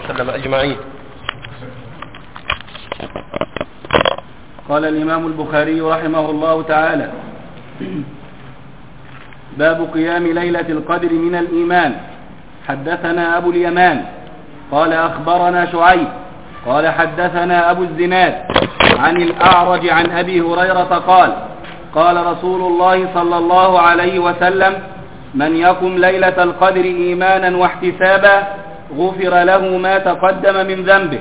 وسلم أجمعين. قال الإمام البخاري رحمه الله تعالى: باب قيام ليلة القدر من الإيمان. حدثنا أبو اليمان قال أخبرنا شعيب قال حدثنا أبو الزناد عن الأعرج عن أبي هريرة قال: قال رسول الله صلى الله عليه وسلم: من يقم ليلة القدر إيمانا واحتسابا غفر له ما تقدم من ذنبه.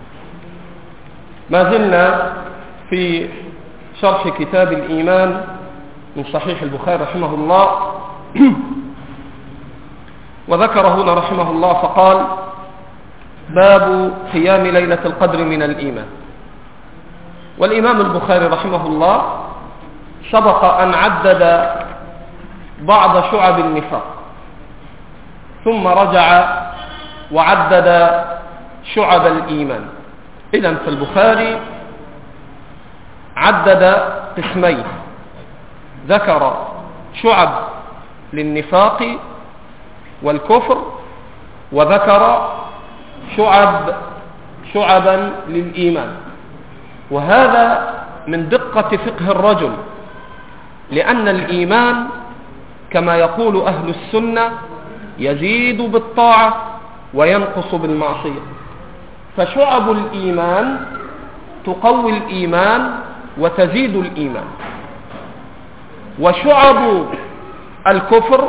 ما زلنا في شرح كتاب الإيمان من صحيح البخاري رحمه الله، وذكر هنا رحمه الله فقال: باب قيام ليلة القدر من الإيمان. والإمام البخاري رحمه الله سبق أن عدد بعض شعب النفاق، ثم رجع وعدد شعب الإيمان. إذن فالبخاري عدد قسمين، ذكر شعب للنفاق والكفر، وذكر شعبا للإيمان. وهذا من دقة فقه الرجل، لأن الإيمان كما يقول أهل السنة يزيد بالطاعة وينقص بالمعصية، فشعب الإيمان تقوي الإيمان وتزيد الإيمان، وشعب الكفر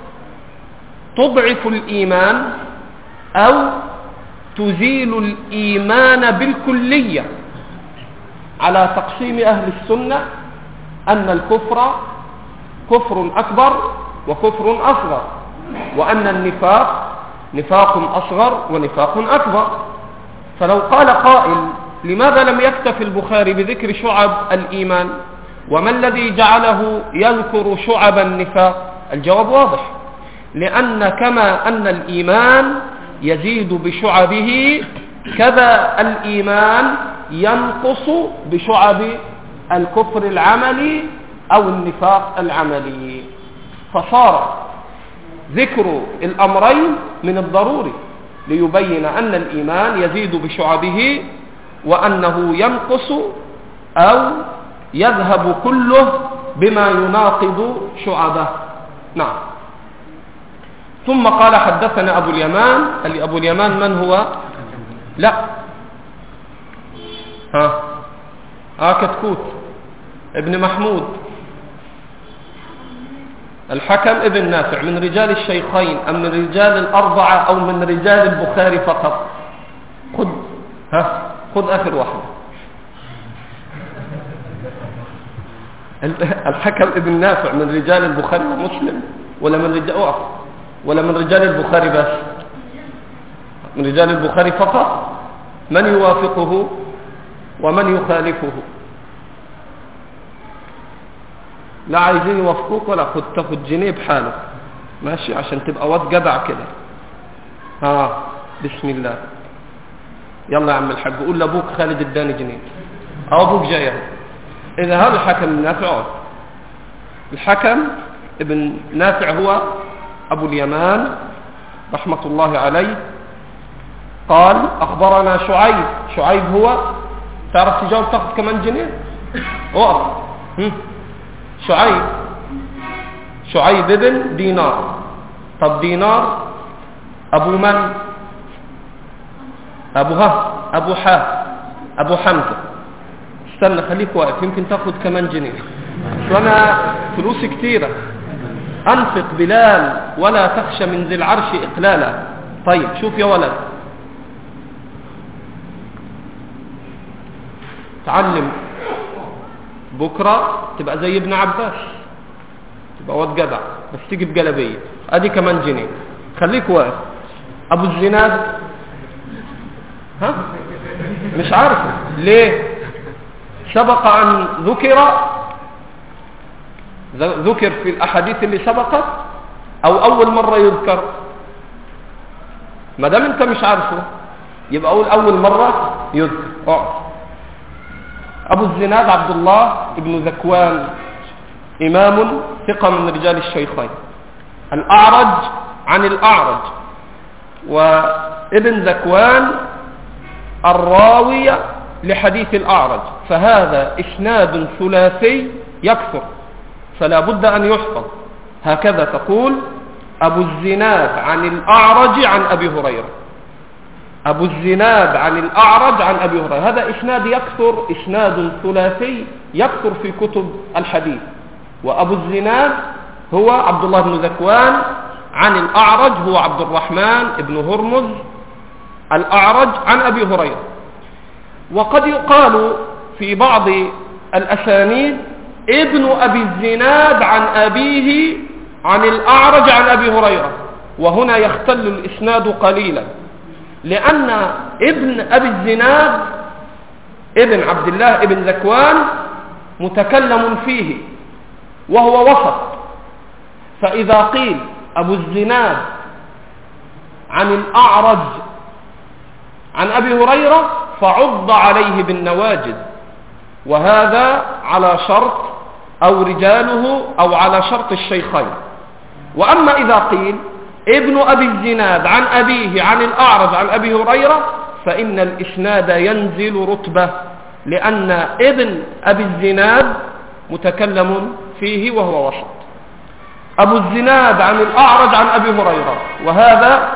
تضعف الإيمان أو تزيل الإيمان بالكلية، على تقسيم أهل السنة أن الكفر كفر أكبر وكفر أصغر، وأن النفاق نفاق أصغر ونفاق أكبر. فلو قال قائل: لماذا لم يكتف البخاري بذكر شعب الإيمان، وما الذي جعله يذكر شعب النفاق؟ الجواب واضح، لأن كما أن الإيمان يزيد بشعبه، كذا الإيمان ينقص بشعب الكفر العملي أو النفاق العملي. فصار ذكر الأمرين من الضروري ليبين أن الإيمان يزيد بشعبه، وأنه ينقص أو يذهب كله بما يناقض شعبه. نعم. ثم قال: حدثنا أبو اليمان. أبو اليمان من هو؟ لا، كتكوت ابن محمود الحكم ابن نافع، من رجال الشيخين أم من رجال الأربعة أو من رجال البخاري فقط؟ خذ آخر واحد. الحكم ابن نافع من رجال البخاري ومسلم، ولا من رجال البخاري بس؟ من رجال البخاري فقط. من يوافقه ومن يخالفه؟ لا عايزين يوافقوك ولا تاخد جنيه بحاله، ماشي، عشان تبقى واد جدع كده. بسم الله، يلا يا عم الحاج، قول لابوك خالد اداني جنيه، او ابوك جاي. اذا هذا الحكم النافع، الحكم ابن نافع هو ابو اليمان رحمة الله عليه. قال: اخبرنا شعيب هو، تعرف تجاوب تاخد كمان جنيه؟ اقف. شعيب ابن دينار. طب دينار ابو من؟ ابو حمزة. استنى خليك واقف، يمكن تاخد كمان جنيه، وانا فلوسي كتيرة. انفق بلال ولا تخشى من ذي العرش اقلالا. طيب شوف يا ولد، تعلم بكرة تبقى زي ابن عباس، تبقى واد جدع، بس تيجي بجلبية. ادي كمان جنيه، خليك واقف. ابو الزناد مش عارف ليه، سبق ان ذكر في الاحاديث اللي سبقت، او اول مرة يذكر؟ ما دام انت مش عارفه يبقى اول مرة يذكر. ابو الزناد عبد الله ابن ذكوان، امام ثقة من رجال الشيخين. الاعرج عن الاعرج، ابن ذكوان الراوي لحديث الأعرج، فهذا إسناد ثلاثي يكثر فلا بد أن يحفظ. هكذا تقول أبو الزناد عن الأعرج عن أبي هريرة، أبو الزناد عن الأعرج عن أبي هريرة، هذا إسناد يكثر، إسناد ثلاثي يكثر في كتب الحديث. وأبو الزناد هو عبد الله بن ذكوان، عن الأعرج هو عبد الرحمن بن هرمز الأعرج عن أبي هريرة. وقد يقال في بعض الأسانيد ابن أبي الزناد عن أبيه عن الأعرج عن أبي هريرة، وهنا يختل الإسناد قليلا، لأن ابن أبي الزناد ابن عبد الله ابن ذكوان متكلم فيه وهو وسط، فإذا قيل أبو الزناد عن الأعرج عن أبي هريرة فعض عليه بالنواجذ، وهذا على شرط أو رجاله أو على شرط الشيخين. وأما إذا قيل ابن أبي الزناد عن أبيه عن الأعرج عن أبي هريرة فإن الإسناد ينزل رتبة، لأن ابن أبي الزناد متكلم فيه وهو وسط. أبو الزناد عن الأعرج عن أبي هريرة، وهذا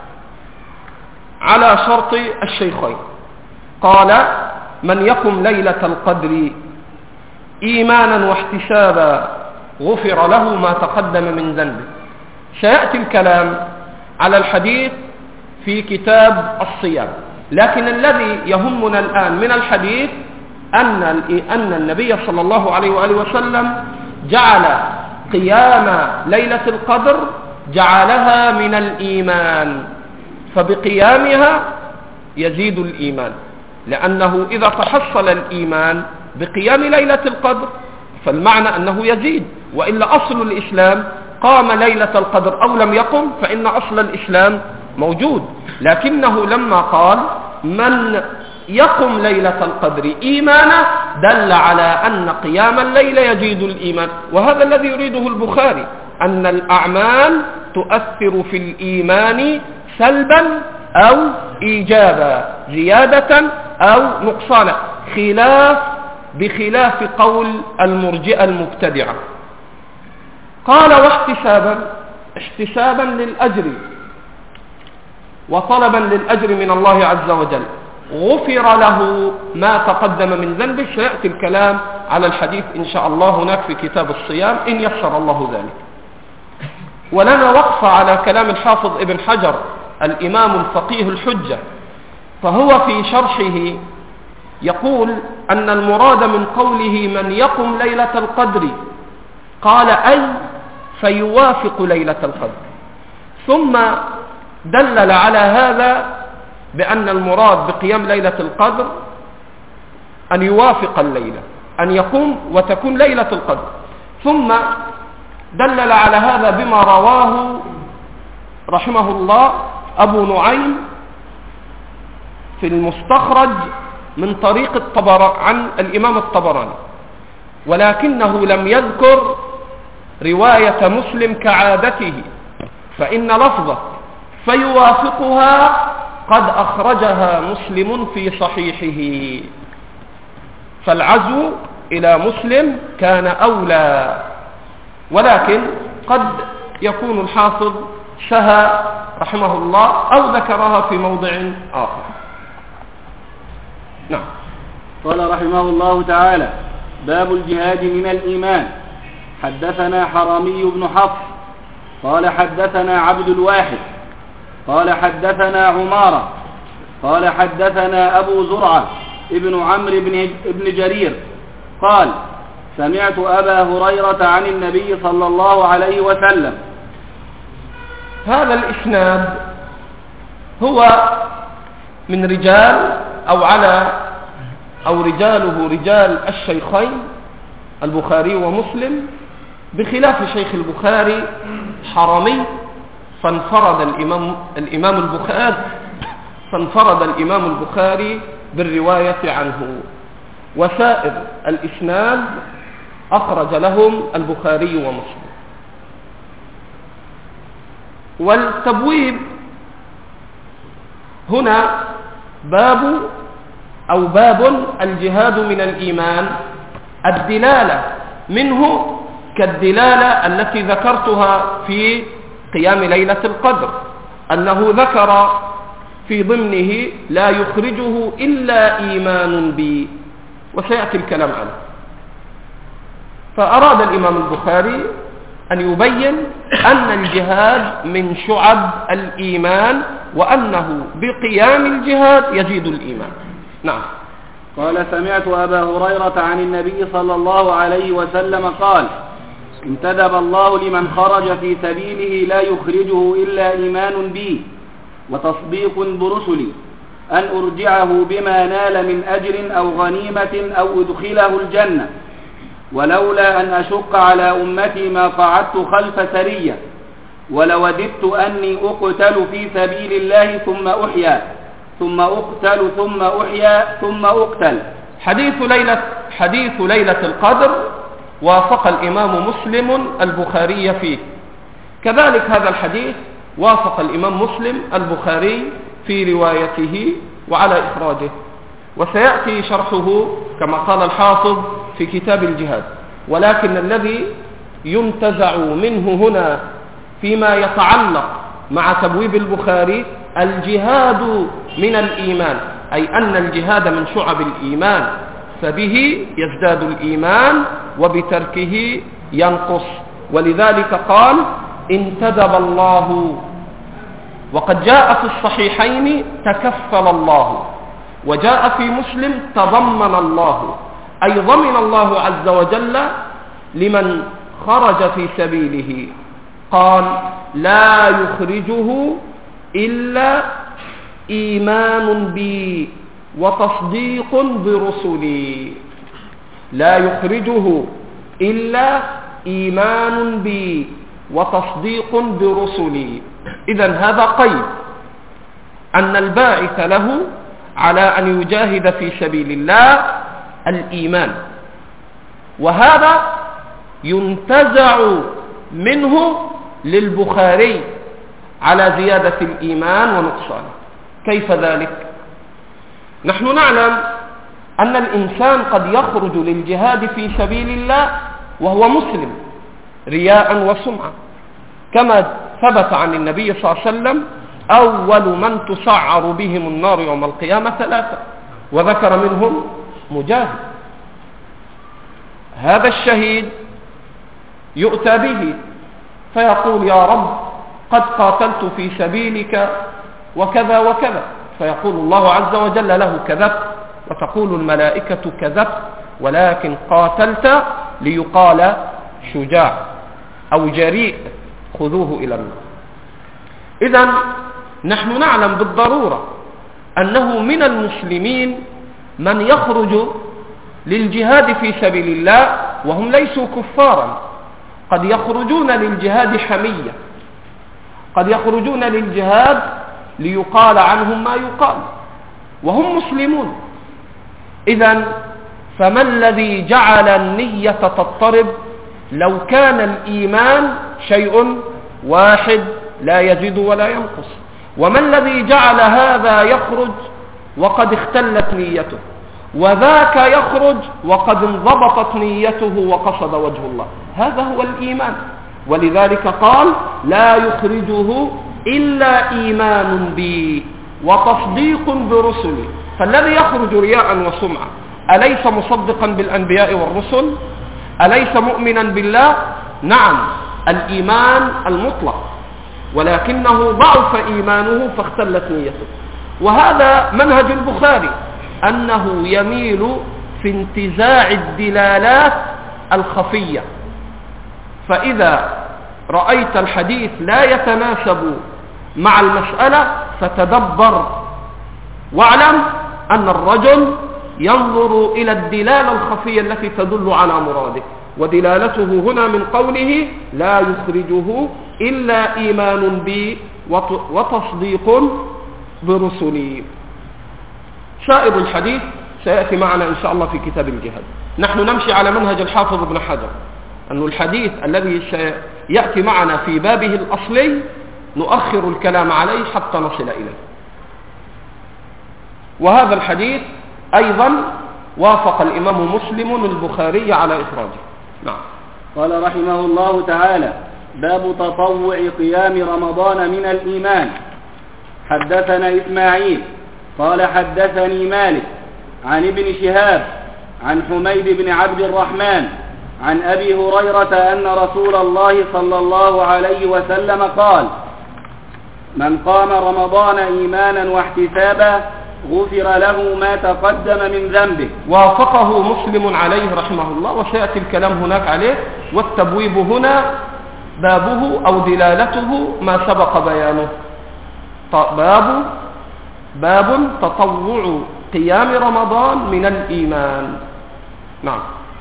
على شرط الشيخين. قال: من يقم ليلة القدر إيمانا واحتسابا غفر له ما تقدم من ذنبه. سيأتي الكلام على الحديث في كتاب الصيام، لكن الذي يهمنا الآن من الحديث أن النبي صلى الله عليه وآله وسلم جعل قيام ليلة القدر جعلها من الإيمان، فبقيامها يزيد الإيمان، لأنه إذا تحصل الإيمان بقيام ليلة القدر فالمعنى أنه يزيد، وإلا أصل الإسلام قام ليلة القدر أو لم يقم فإن أصل الإسلام موجود، لكنه لما قال من يقم ليلة القدر إيمانا دل على أن قيام الليل يزيد الإيمان. وهذا الذي يريده البخاري، أن الأعمال تؤثر في الإيمان سلبا أو إيجابا، زيادة أو نقصانا، بخلاف قول المرجئة المبتدعة. قال: واحتسابا، احتسابا للأجر وطلبا للأجر من الله عز وجل، غفر له ما تقدم من ذنبه. سيأتي الكلام على الحديث إن شاء الله هناك في كتاب الصيام إن يسر الله ذلك. ولنا وقفة على كلام الحافظ ابن حجر الإمام الفقيه الحجة، فهو في شرحه يقول أن المراد من قوله من يقم ليلة القدر قال أي فيوافق ليلة القدر، ثم دلل على هذا بأن المراد بقيام ليلة القدر أن يوافق الليلة، أن يقوم وتكون ليلة القدر، ثم دلل على هذا بما رواه رحمه الله أبو نعيم في المستخرج من طريق عن الإمام الطبراني، ولكنه لم يذكر رواية مسلم كعادته، فإن لفظة فيوافقها قد أخرجها مسلم في صحيحه، فالعزو إلى مسلم كان أولى، ولكن قد يكون الحافظ سهى رحمه الله أو ذكرها في موضع آخر. نعم. قال رحمه الله تعالى: باب الجهاد من الإيمان. حدثنا حرمي بن حفص قال حدثنا عبد الواحد قال حدثنا عمارة قال حدثنا أبو زرعة ابن عمرو بن جرير قال: سمعت أبا هريرة عن النبي صلى الله عليه وسلم. هذا الإسناد هو من رجال أو رجاله رجال الشيخين البخاري ومسلم، بخلاف شيخ البخاري حرمي، فانفرد الإمام البخاري بالرواية عنه، وسائر الإسناد أخرج لهم البخاري ومسلم. والتبويب هنا باب الجهاد من الإيمان، الدلالة منه كالدلالة التي ذكرتها في قيام ليلة القدر، أنه ذكر في ضمنه لا يخرجه إلا إيمان بي، وسيأتي الكلام عنه. فأراد الإمام البخاري أن يبين أن الجهاد من شعب الإيمان، وأنه بقيام الجهاد يزيد الإيمان. نعم. قال: سمعت أبا هريرة عن النبي صلى الله عليه وسلم قال: انتدب الله لمن خرج في سبيله لا يخرجه إلا إيمان بي وتصديق برسلي أن أرجعه بما نال من أجر أو غنيمة أو أدخله الجنة، ولولا أن أشق على أمتي ما قعدت خلف سرية، ولوددت أني أقتل في سبيل الله ثم أحيا ثم أقتل ثم أحيا ثم أقتل. حديث ليلة القدر وافق الإمام مسلم البخاري فيه، كذلك هذا الحديث وافق الإمام مسلم البخاري في روايته وعلى إخراجه، وسيأتي شرحه كما قال الحافظ في كتاب الجهاد. ولكن الذي ينتزع منه هنا فيما يتعلق مع تبويب البخاري الجهاد من الإيمان، أي أن الجهاد من شعب الإيمان، فبه يزداد الإيمان وبتركه ينقص. ولذلك قال: انتدب الله. وقد جاء في الصحيحين تكفل الله، وجاء في مسلم تضمن الله، أي ضمن الله عز وجل لمن خرج في سبيله. قال: لا يخرجه إلا إيمان بي وتصديق برسلي. لا يخرجه إلا إيمان بي وتصديق برسلي. إذن هذا قيد أن الباعث له على أن يجاهد في سبيل الله الإيمان، وهذا ينتزع منه للبخاري على زيادة الإيمان ونقصانه. كيف ذلك؟ نحن نعلم أن الإنسان قد يخرج للجهاد في سبيل الله وهو مسلم رياء وسمعة، كما ثبت عن النبي صلى الله عليه وسلم: أول من تسعر بهم النار يوم القيامة 3، وذكر منهم مجاهد. هذا الشهيد يؤتى به فيقول: يا رب قد قاتلت في سبيلك وكذا وكذا، فيقول الله عز وجل له: كذبت، وتقول الملائكة: كذبت، ولكن قاتلت ليقال شجاع أو جريء، خذوه إلى النار. إذن نحن نعلم بالضرورة أنه من المسلمين من يخرج للجهاد في سبيل الله وهم ليسوا كفارا، قد يخرجون للجهاد حمية، قد يخرجون للجهاد ليقال عنهم ما يقال وهم مسلمون. إذن فما الذي جعل النية تضطرب؟ لو كان الإيمان شيء واحد لا يزيد ولا ينقص. وما الذي جعل هذا يخرج وقد اختلت نيته، وذاك يخرج وقد انضبطت نيته وقصد وجه الله؟ هذا هو الإيمان. ولذلك قال: لا يخرجه إلا إيمان بي وتصديق برسلي. فالذي يخرج رياء وسمعة أليس مصدقا بالأنبياء والرسل؟ أليس مؤمنا بالله؟ نعم، الإيمان المطلق، ولكنه ضعف إيمانه فاختلت نيته. وهذا منهج البخاري، أنه يميل في انتزاع الدلالات الخفية. فإذا رأيت الحديث لا يتناسب مع المسألة فتدبر، واعلم أن الرجل ينظر إلى الدلالة الخفية التي تدل على مراده، ودلالته هنا من قوله: لا يخرجه إلا إيمان بي وتصديق برسلي. سائر الحديث سيأتي معنا إن شاء الله في كتاب الجهاد. نحن نمشي على منهج الحافظ ابن حجر، أن الحديث الذي سيأتي معنا في بابه الأصلي نؤخر الكلام عليه حتى نصل إليه. وهذا الحديث أيضا وافق الإمام مسلم البخاري على إخراجه. نعم. قال رحمه الله تعالى: باب تطوع قيام رمضان من الإيمان. حدثنا إسماعيل قال حدثني مالك عن ابن شهاب عن حميد بن عبد الرحمن عن أبي هريرة أن رسول الله صلى الله عليه وسلم قال: من قام رمضان إيمانا واحتسابا غفر له ما تقدم من ذنبه. وافقه مسلم عليه رحمه الله، وسيأتي الكلام هناك عليه. والتبويب هنا بابه أو دلالته ما سبق بيانه. باب تطوع قيام رمضان من الإيمان. نعم.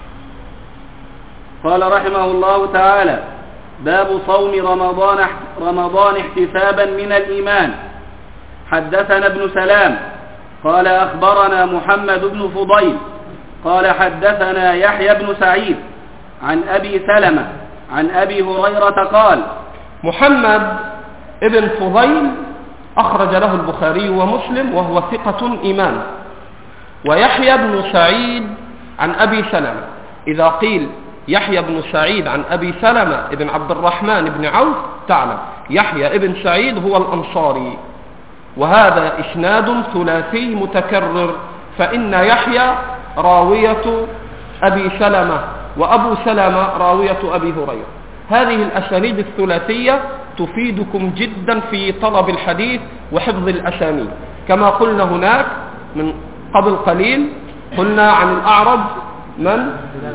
قال رحمه الله تعالى: باب صوم رمضان احتسابا من الإيمان. حدثنا ابن سلام قال أخبرنا محمد بن فضيل قال حدثنا يحيى بن سعيد عن أبي سلمة عن أبي هريرة قال. محمد ابن فضيل أخرج له البخاري ومسلم وهو ثقة إمام. ويحيى بن سعيد عن أبي سلمة، إذا قيل يحيى بن سعيد عن أبي سلمة ابن عبد الرحمن بن عوف تعلم يحيى ابن سعيد هو الأنصاري، وهذا إسناد ثلاثي متكرر، فإن يحيى راوية أبي سلمة وأبو سلمة راوية أبي هريرة. هذه الأسانيد الثلاثية تفيدكم جدا في طلب الحديث وحفظ الأسانيد. كما قلنا هناك من قبل قليل، قلنا عن الأعرج من؟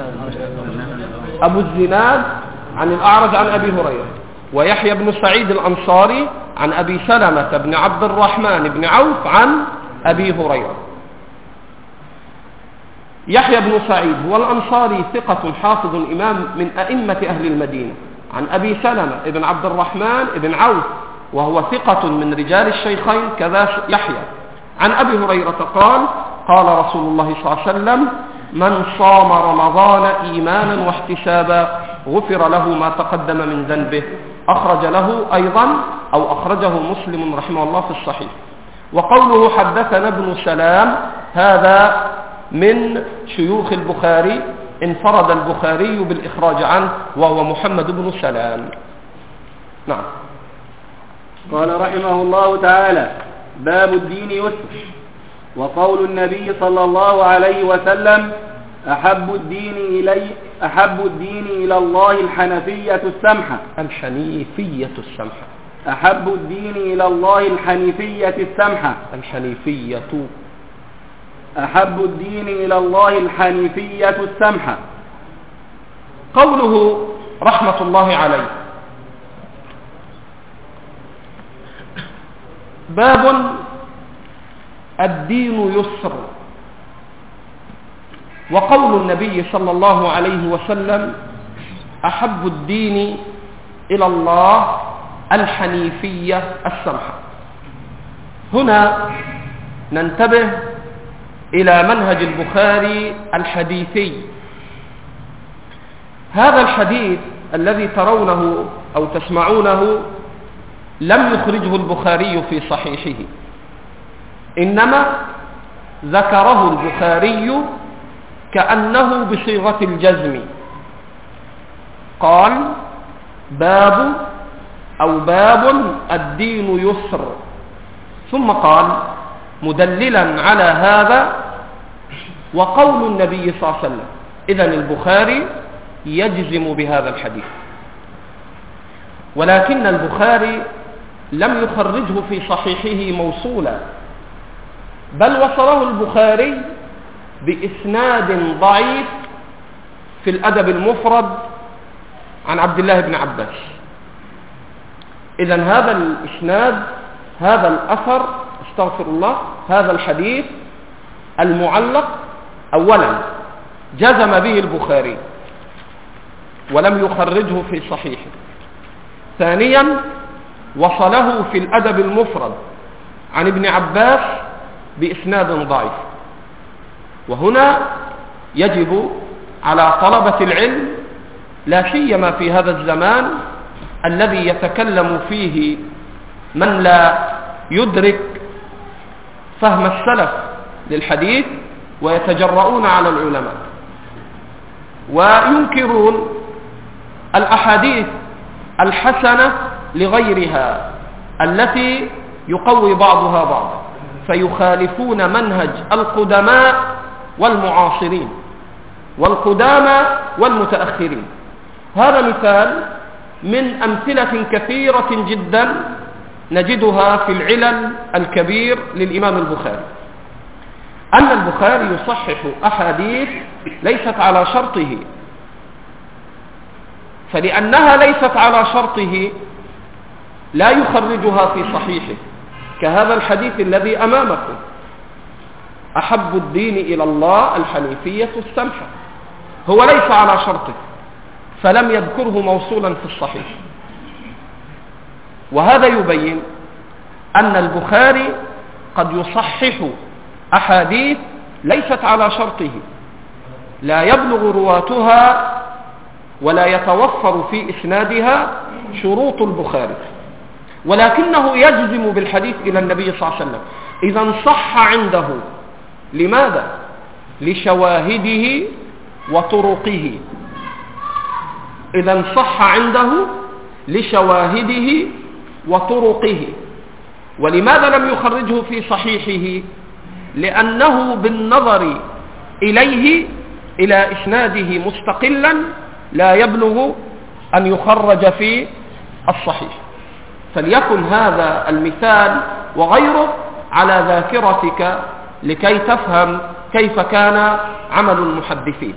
أبو الزناد عن الأعرج عن أبي هريرة، ويحيى بن سعيد الأنصاري عن أبي سلمة بن عبد الرحمن بن عوف عن أبي هريرة. يحيى بن سعيد هو الأنصاري ثقة حافظ إمام من أئمة أهل المدينة، عن أبي سلمة بن عبد الرحمن بن عوف وهو ثقة من رجال الشيخين كذا يحيى، عن أبي هريرة قال: قال رسول الله صلى الله عليه وسلم: من صام رمضان إيمانا واحتسابا غفر له ما تقدم من ذنبه. أخرج له أيضا أو أخرجه مسلم رحمه الله في الصحيح. وقوله حدثنا ابن سلام هذا من شيوخ البخاري، انفرد البخاري بالإخراج عنه، وهو محمد بن سلام. نعم. قال رحمه الله تعالى: باب الدين يسر. وقول النبي صلى الله عليه وسلم: أحب الدين إلى الله الحنفية السمحة. الحنيفية السمحة. أحب الدين إلى الله الحنيفية السمحة. الحنيفية. أحب الدين إلى الله الحنيفية السمحة. قوله رحمة الله عليه: باب الدين يسر. وقول النبي صلى الله عليه وسلم: أحب الدين إلى الله الحنيفية السمحة. هنا ننتبه إلى منهج البخاري الحديثي. هذا الحديث الذي ترونه أو تسمعونه لم يخرجه البخاري في صحيحه، إنما ذكره البخاري كأنه بصيغة الجزم. قال: باب الدين يسر، ثم قال مدللا على هذا وقول النبي صلى الله عليه وسلم. إذن البخاري يجزم بهذا الحديث، ولكن البخاري لم يخرجه في صحيحه موصولا، بل وصله البخاري بإسناد ضعيف في الأدب المفرد عن عبد الله بن عباس. إذن هذا الإسناد، هذا الأثر، استغفر الله، هذا الحديث المعلق أولا جزم به البخاري ولم يخرجه في صحيحه. ثانيا وصله في الأدب المفرد عن ابن عباس بإسناد ضعيف. وهنا يجب على طلبة العلم، لا سيما في هذا الزمان الذي يتكلم فيه من لا يدرك فهم السلف للحديث ويتجرؤون على العلماء وينكرون الأحاديث الحسنة لغيرها التي يقوي بعضها بعضا، فيخالفون منهج القدماء والمعاصرين والقدامى والمتأخرين. هذا مثال من أمثلة كثيرة جدا نجدها في العلل الكبير للإمام البخاري، أن البخاري يصحح أحاديث ليست على شرطه، فلأنها ليست على شرطه لا يخرجها في صحيحه، كهذا الحديث الذي أمامكم: أحب الدين إلى الله الحنيفية السمحة، هو ليس على شرطه فلم يذكره موصولا في الصحيح. وهذا يبين أن البخاري قد يصحح أحاديث ليست على شرطه، لا يبلغ رواتها ولا يتوفر في إسنادها شروط البخاري، ولكنه يجزم بالحديث إلى النبي صلى الله عليه وسلم إذا صح عنده. لماذا؟ لشواهده وطرقه. إذا صح عنده لشواهده وطرقه. ولماذا لم يخرجه في صحيحه؟ لأنه بالنظر إليه إلى إسناده مستقلا لا يبلغ أن يخرج في الصحيح. فليكن هذا المثال وغيره على ذاكرتك لكي تفهم كيف كان عمل المحدثين.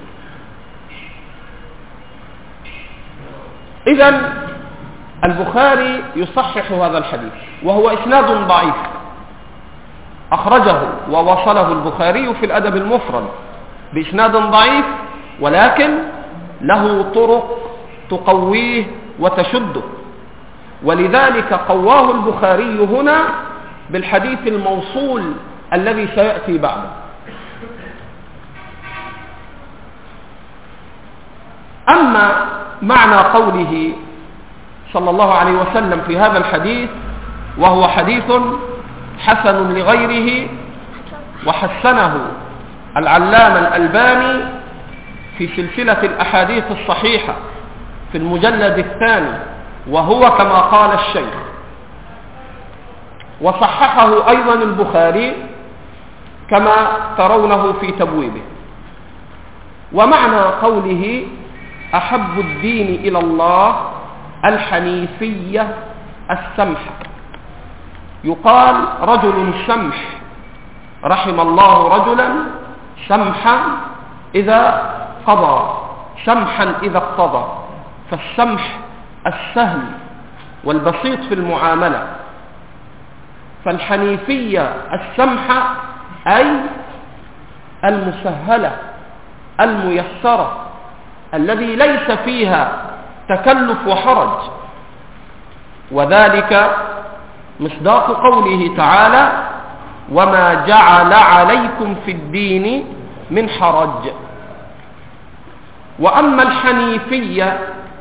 إذن البخاري يصحح هذا الحديث وهو إسناد ضعيف، أخرجه ووصله البخاري في الأدب المفرد بإسناد ضعيف، ولكن له طرق تقويه وتشده، ولذلك قواه البخاري هنا بالحديث الموصول الذي سيأتي بعده. أما معنى قوله صلى الله عليه وسلم في هذا الحديث، وهو حديث حسن لغيره، وحسنه العلامة الألباني في سلسلة الأحاديث الصحيحة في المجلد الثاني، وهو كما قال الشيخ، وصححه أيضا البخاري كما ترونه في تبويبه. ومعنى قوله أحب الدين إلى الله الحنيفية السمحة، يقال رجل سمح، رحم الله رجلا سمحا إذا قضى، سمحا إذا اقتضى. فالسمح السهل والبسيط في المعاملة، فالحنيفية السمحة أي المسهلة الميسرة الذي ليس فيها تكلف وحرج، وذلك مصداق قوله تعالى: وما جعل عليكم في الدين من حرج. وأما الحنيفية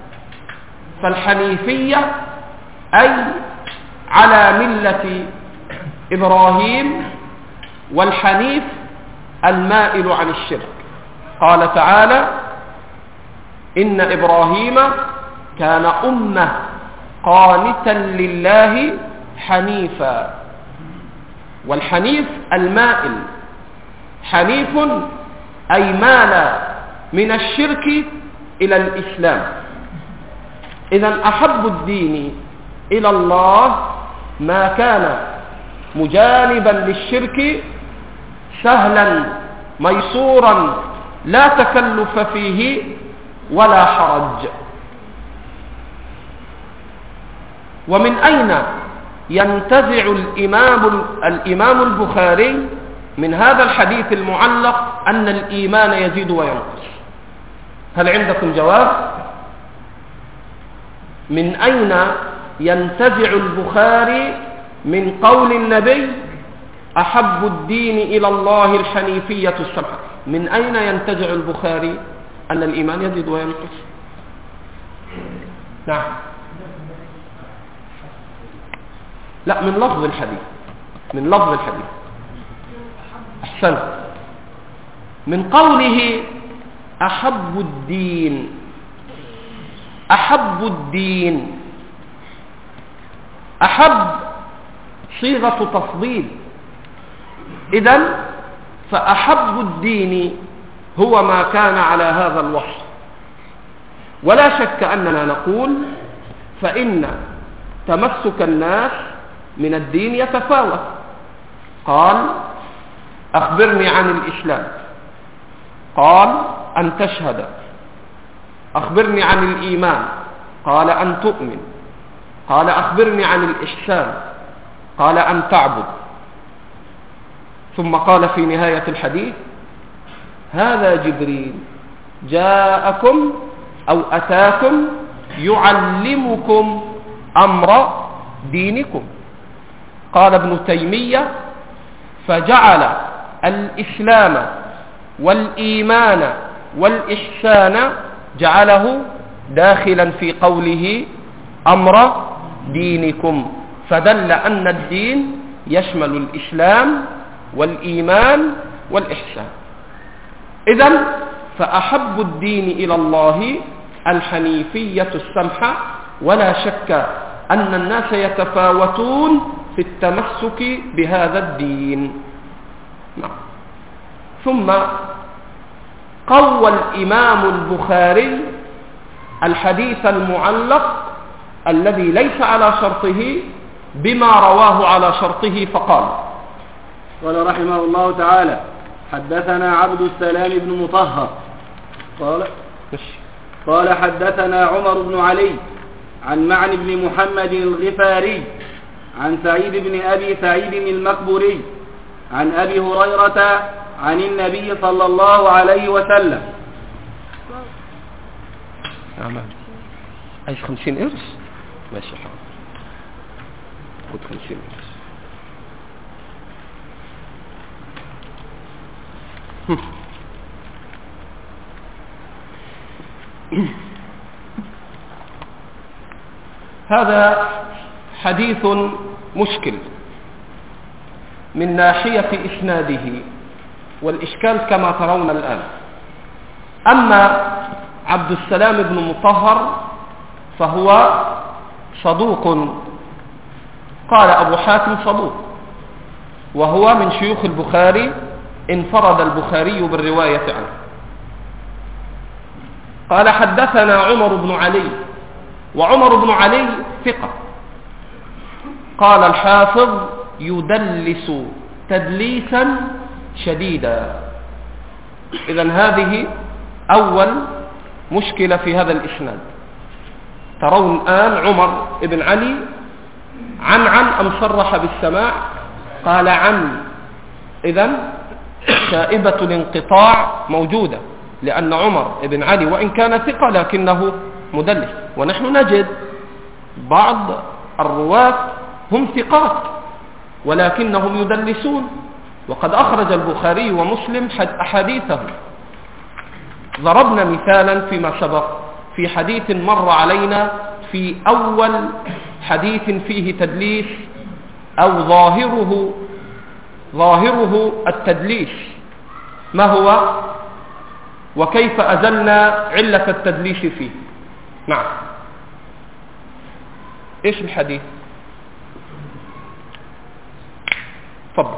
فالحنيفية أي على ملة إبراهيم، والحنيف المائل عن الشرك. قال تعالى: إن إبراهيم كان أمة قانتا لله حنيفا. والحنيف المائل، حنيف أي مال من الشرك إلى الإسلام. إذن أحب الدين إلى الله ما كان مجانبا للشرك، سهلا ميسورا لا تكلف فيه ولا حرج. ومن أين ينتزع الإمام البخاري من هذا الحديث المعلق أن الإيمان يزيد وينقص؟ هل عندكم جواب؟ من أين ينتزع البخاري من قول النبي أحب الدين إلى الله الحنيفية السمحة؟ من أين ينتزع البخاري أن الإيمان يزيد وينقص؟ نعم، لا، من لفظ الحديث، من لفظ الحديث. أحسنت. من قوله أحب الدين، أحب الدين، أحب صيغة تفضيل، إذن فأحب الدين هو ما كان على هذا الوصف. ولا شك أننا نقول فإن تمسك الناس من الدين يتفاوت. قال أخبرني عن الإسلام، قال أن تشهد. أخبرني عن الإيمان، قال أن تؤمن. قال أخبرني عن الإحسان، قال أن تعبد. ثم قال في نهاية الحديث هذا جبريل جاءكم أو أتاكم يعلمكم أمر دينكم. قال ابن تيمية فجعل الإسلام والإيمان والإحسان جعله داخلا في قوله أمر دينكم، فدل أن الدين يشمل الإسلام والإيمان والإحسان. إذن فأحب الدين إلى الله الحنيفية السمحة، ولا شك أن الناس يتفاوتون في التمسك بهذا الدين. ثم قوى الإمام البخاري الحديث المعلق الذي ليس على شرطه بما رواه على شرطه، فقال قال رحمه الله تعالى حدثنا عبد السلام بن مطهر قال حدثنا عمر بن علي عن معن بن محمد الغفاري عن سعيد بن أبي سعيد المقبوري عن أبي هريرة عن النبي صلى الله عليه وسلم. عايز 50 قرش؟ ماشي حاضر، خد 50 قرش. هذا حديث مشكل من ناحية إسناده، والإشكال كما ترون الآن. أما عبد السلام بن مطهر فهو صدوق، قال أبو حاتم صدوق، وهو من شيوخ البخاري، انفرد البخاري بالرواية عنه. قال حدثنا عمر بن علي، وعمر بن علي ثقة. قال الحافظ يدلس تدليسا شديدا. إذن هذه أول مشكلة في هذا الإسناد. ترون الآن عمر بن علي عن أم صرح بالسماع؟ قال عن. إذن شائبة الانقطاع موجودة، لأن عمر بن علي وإن كان ثقة لكنه مدلس، ونحن نجد بعض الرواة هم ثقات ولكنهم يدلسون، وقد أخرج البخاري ومسلم أحاديثهم. ضربنا مثالا فيما سبق في حديث مر علينا في أول حديث فيه تدليس أو ظاهره التدليس، ما هو وكيف أزلنا علة التدليس فيه؟ نعم، إيش الحديث؟ تفضل.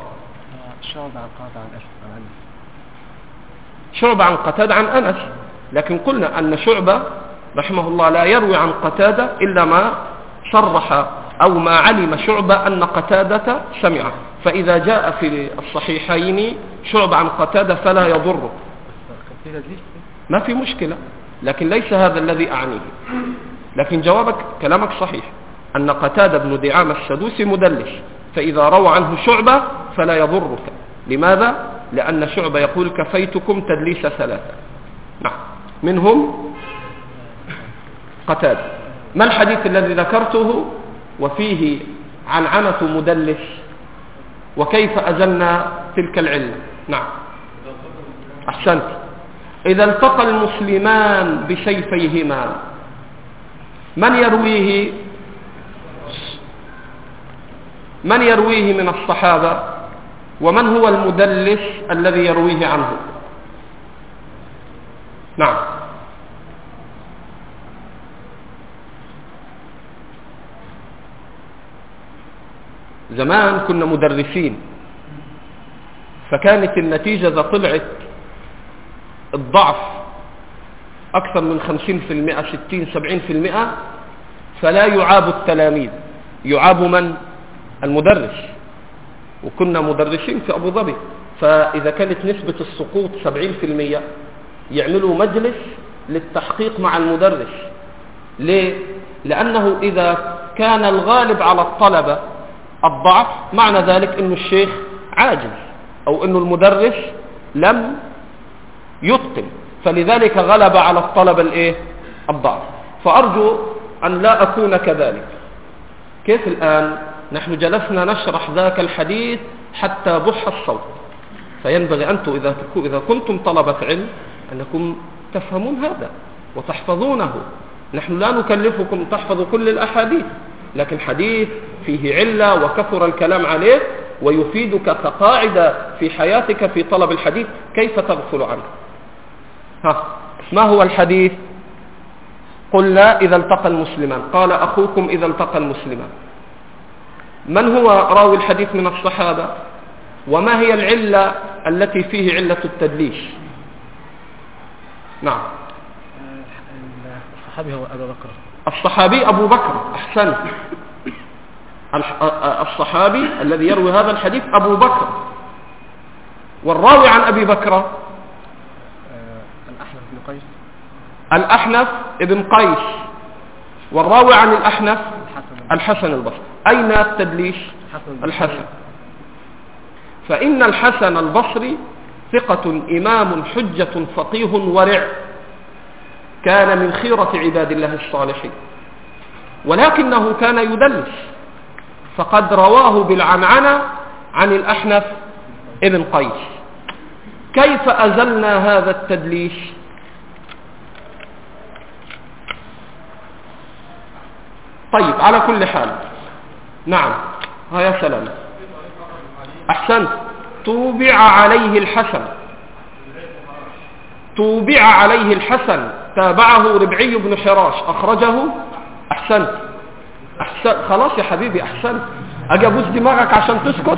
شعبة عن قتادة عن أنس، لكن قلنا أن شعبة رحمه الله لا يروي عن قتادة إلا ما صرح أو ما علم شعبة أن قتادة سمعه، فإذا جاء في الصحيحين شعبة عن قتادة فلا يضره، ما في مشكلة، لكن ليس هذا الذي أعنيه. لكن جوابك كلامك صحيح أن قتادة بن دعامة السدوسي مدلس، فإذا روى عنه شعبة فلا يضرك. لماذا؟ لأن شعبة يقول كفيتكم تدليس ثلاثة، نعم، منهم قتادة. ما الحديث الذي ذكرته وفيه عنعنة مدلس، وكيف أزلنا تلك العلة؟ نعم، أحسنت. إذا التقى المسلمان بسيفيهما من يرويه من الصحابة؟ ومن هو المدلس الذي يرويه عنه؟ نعم. زمان كنا مدرسين، فكانت النتيجة إذا طلعت الضعف أكثر من 50%، 60، 70%، فلا يعاب التلاميذ، يعاب من؟ المدرس. وكنا مدرسين في أبو ظبي، فإذا كانت نسبة السقوط 70% يعملوا مجلس للتحقيق مع المدرس. ليه؟ لأنه إذا كان الغالب على الطلبة الضعف، معنى ذلك أن الشيخ عاجز أو أن المدرس لم يتقن، فلذلك غلب على الطلبة الضعف. فأرجو أن لا أكون كذلك. كيف الآن؟ نحن جلسنا نشرح ذاك الحديث حتى بح الصوت، فينبغي أنتم إذا كنتم طلبة علم أنكم تفهمون هذا وتحفظونه. نحن لا نكلفكم تحفظوا كل الأحاديث، لكن حديث فيه علة وكثر الكلام عليه ويفيدك كقاعدة في حياتك في طلب الحديث، كيف تغفل عنه؟ ما هو الحديث؟ قلنا إذا التقى المسلمان، قال أخوكم إذا التقى المسلمان. من هو راوي الحديث من الصحابة؟ وما هي العلة التي فيه علة التدليس؟ نعم. الصحابي هو أبو بكر. الصحابي أبو بكر، أحسنت. الصحابي الذي يروي هذا الحديث أبو بكر. والراوي عن أبي بكر الأحنف بن قيس. الأحنف بن قيس. والراوي عن الأحنف الحسن البصري. أين التدليس؟ الحسن. فإن الحسن البصري ثقة إمام حجة فقيه ورع، كان من خيرة عباد الله الصالحين، ولكنه كان يدلس، فقد رواه بالعنعنة عن الأحنف ابن قيس. كيف أزلنا هذا التدليس؟ طيب، على كل حال، نعم، يا سلام، أحسنت. توبع عليه الحسن، توبع عليه الحسن، تابعه ربعي بن حراش، أخرجه. أحسنت، أحسنت، خلاص يا حبيبي، أحسنت. أجي أبوس دماغك عشان تسكت.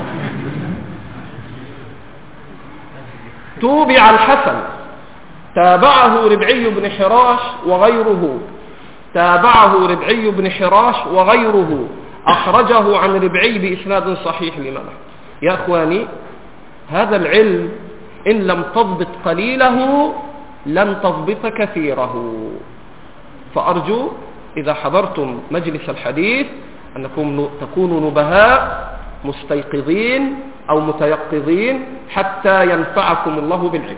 توبع الحسن، تابعه ربعي بن حراش وغيره، تابعه ربعي بن حراش وغيره، أخرجه عن ربعي بإسناد صحيح الإمام. يا أخواني، هذا العلم إن لم تضبط قليله لن تضبط كثيره. فأرجو إذا حضرتم مجلس الحديث أنكم تكونوا نبهاء مستيقظين أو متيقظين حتى ينفعكم الله بالعلم.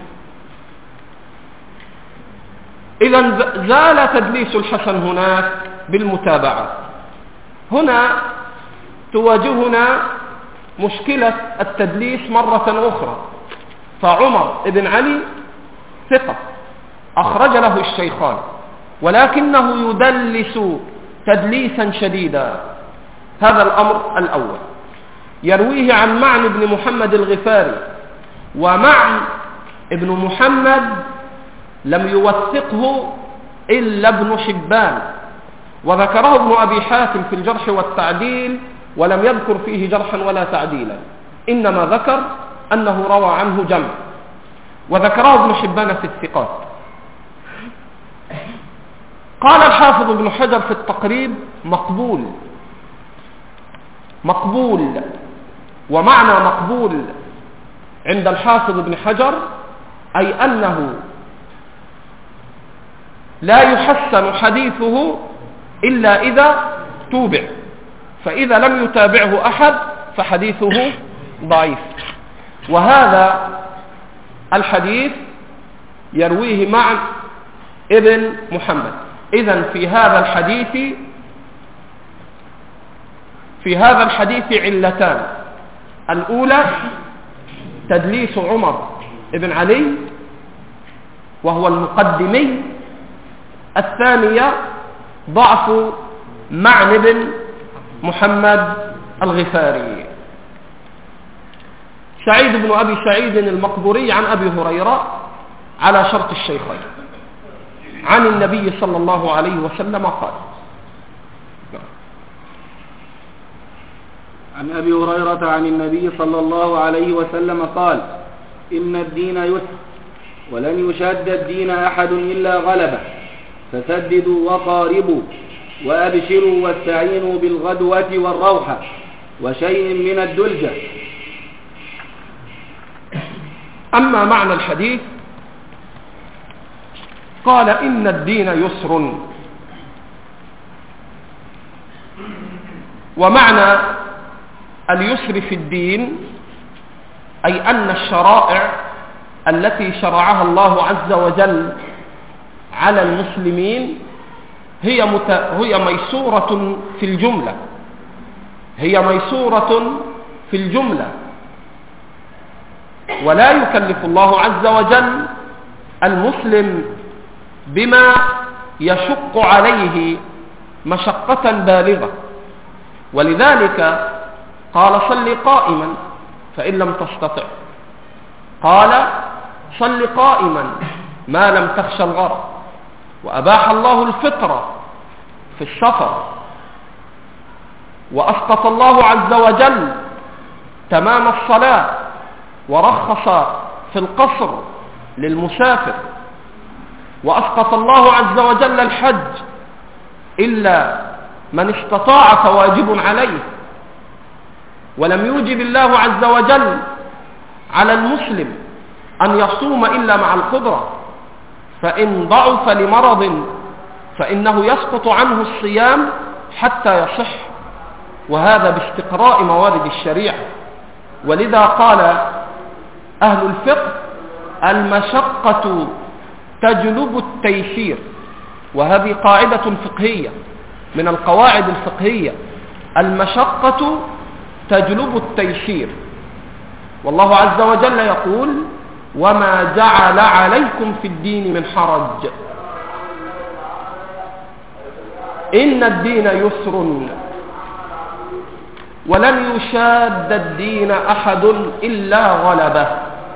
إذا زال تدليس الحسن هناك بالمتابعة. هنا تواجهنا مشكلة التدليس مرة أخرى. فعمر بن علي ثقة أخرج له الشيخان، ولكنه يدلس تدليسا شديدا. هذا الأمر الأول. يرويه عن معن بن محمد الغفاري، ومعن بن محمد لم يوثقه إلا ابن حبان، وذكره ابن أبي حاتم في الجرح والتعديل، ولم يذكر فيه جرحا ولا تعديلا، إنما ذكر أنه روى عنه جمع، وذكره ابن حبان في الثقات. قال الحافظ ابن حجر في التقريب مقبول. مقبول، ومعنى مقبول عند الحافظ ابن حجر أي أنه لا يحسن حديثه إلا إذا توبع، فإذا لم يتابعه أحد فحديثه ضعيف. وهذا الحديث يرويه معن ابن محمد. إذن في هذا الحديث علتان: الأولى تدليس عمر بن علي وهو المقدمي، الثانية ضعف معن بن محمد الغفاري. سعيد بن أبي سعيد المقبوري عن أبي هريرة على شرط الشيخين عن النبي صلى الله عليه وسلم قال. عن أبي هريرة عن النبي صلى الله عليه وسلم قال: إن الدين يسر ولن يشاد الدين أحد إلا غلبه، فسددوا وقاربوا وأبشروا واستعينوا بالغدوة والروحة وشيء من الدلجة. أما معنى الحديث قال: إن الدين يسر. ومعنى اليسر في الدين أي أن الشرائع التي شرعها الله عز وجل على المسلمين هي ميسورة في الجملة، هي ميسورة في الجملة، ولا يكلف الله عز وجل المسلم بما يشق عليه مشقة بالغة. ولذلك قال: صل قائما فإن لم تستطع، قال: صل قائما ما لم تخش الغرق. وأباح الله الفطرة في السفر، وأسقط الله عز وجل تمام الصلاة، ورخص في القصر للمسافر، وأسقط الله عز وجل الحج إلا من استطاع فواجب عليه، ولم يوجب الله عز وجل على المسلم أن يصوم إلا مع القدرة، فإن ضعف لمرض فإنه يسقط عنه الصيام حتى يصح، وهذا باستقراء موارد الشريعة. ولذا قال أهل الفقه: المشقة تجلب التيسير. وهذه قاعدة فقهية من القواعد الفقهية، المشقة تجلب التيسير. والله عز وجل يقول: وما جعل عليكم في الدين من حرج إن الدين يسر ولن يشاد الدين أحد إلا غلبه.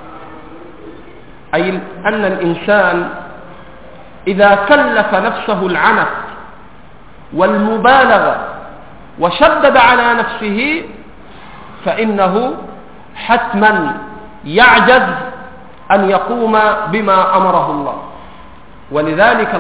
أي أن الإنسان إذا كلف نفسه العنت والمبالغة وشدد على نفسه فإنه حتما يعجز أن يقوم بما أمره الله. ولذلك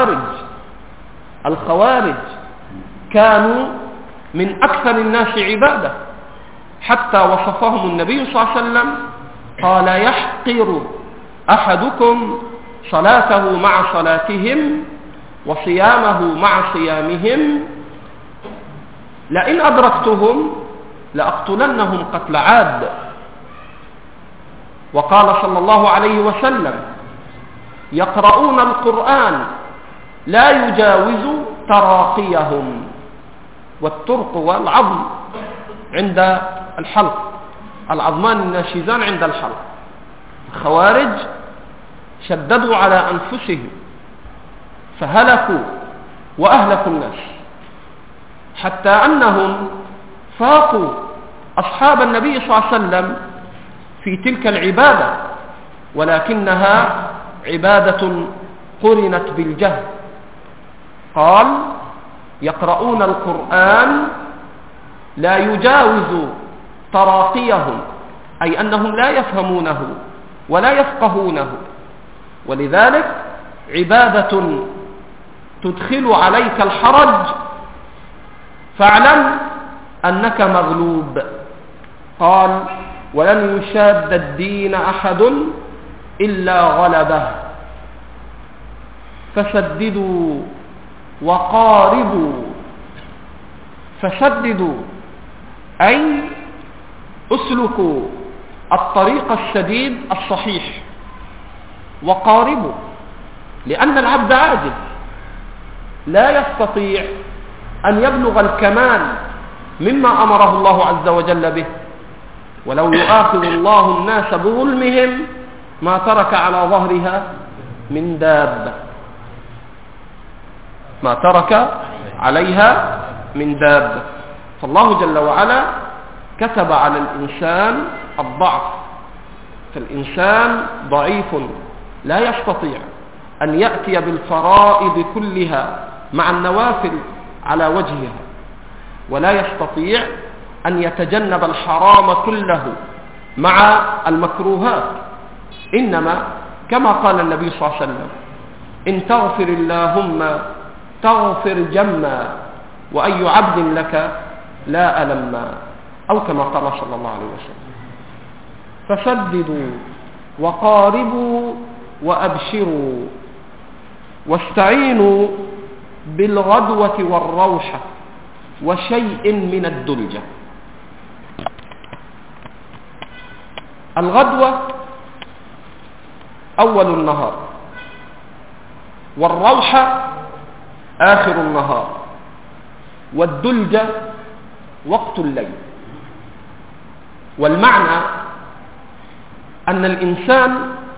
الخوارج كانوا من أكثر الناس عبادة، حتى وصفهم النبي صلى الله عليه وسلم قال: يحقر أحدكم صلاته مع صلاتهم وصيامه مع صيامهم، لئن أدركتهم لأقتلنهم قتل عاد. وقال صلى الله عليه وسلم: يقرؤون القرآن لا يجاوز تراقيهم. والترق والعظم عند الحلق، العظمان الناشزان عند الحلق. الخوارج شددوا على أنفسهم فهلكوا وأهلكوا الناس، حتى أنهم فاقوا أصحاب النبي صلى الله عليه وسلم في تلك العبادة، ولكنها عبادة قرنت بالجهل. قال: يقرؤون القرآن لا يجاوز تراقيهم، أي أنهم لا يفهمونه ولا يفقهونه. ولذلك عبادة تدخل عليك الحرج فاعلم أنك مغلوب. قال: ولن يشاد الدين أحد إلا غلبه، فسددوا وقاربوا. فسددوا أي أسلكوا الطريق السديد الصحيح، وقاربوا لأن العبد عاجز لا يستطيع أن يبلغ الكمال مما أمره الله عز وجل به. ولو يؤاخذ الله الناس بظلمهم ما ترك على ظهرها من دابة، ما ترك عليها من دابة. فالله جل وعلا كتب على الإنسان الضعف فالإنسان ضعيف لا يستطيع أن يأتي بالفرائض كلها مع النوافل على وجهها، ولا يستطيع أن يتجنب الحرام كله مع المكروهات. إنما كما قال النبي صلى الله عليه وسلم: إن تغفر اللهم تغفر جما، وأي عبد لك لا ألما، أو كما قال صلى الله عليه وسلم. فسددوا وقاربوا وأبشروا واستعينوا بالغدوة والروحة وشيء من الدلجة. الغدوة أول النهار، والروحة آخر النهار، والدلجة وقت الليل. والمعنى أن الإنسان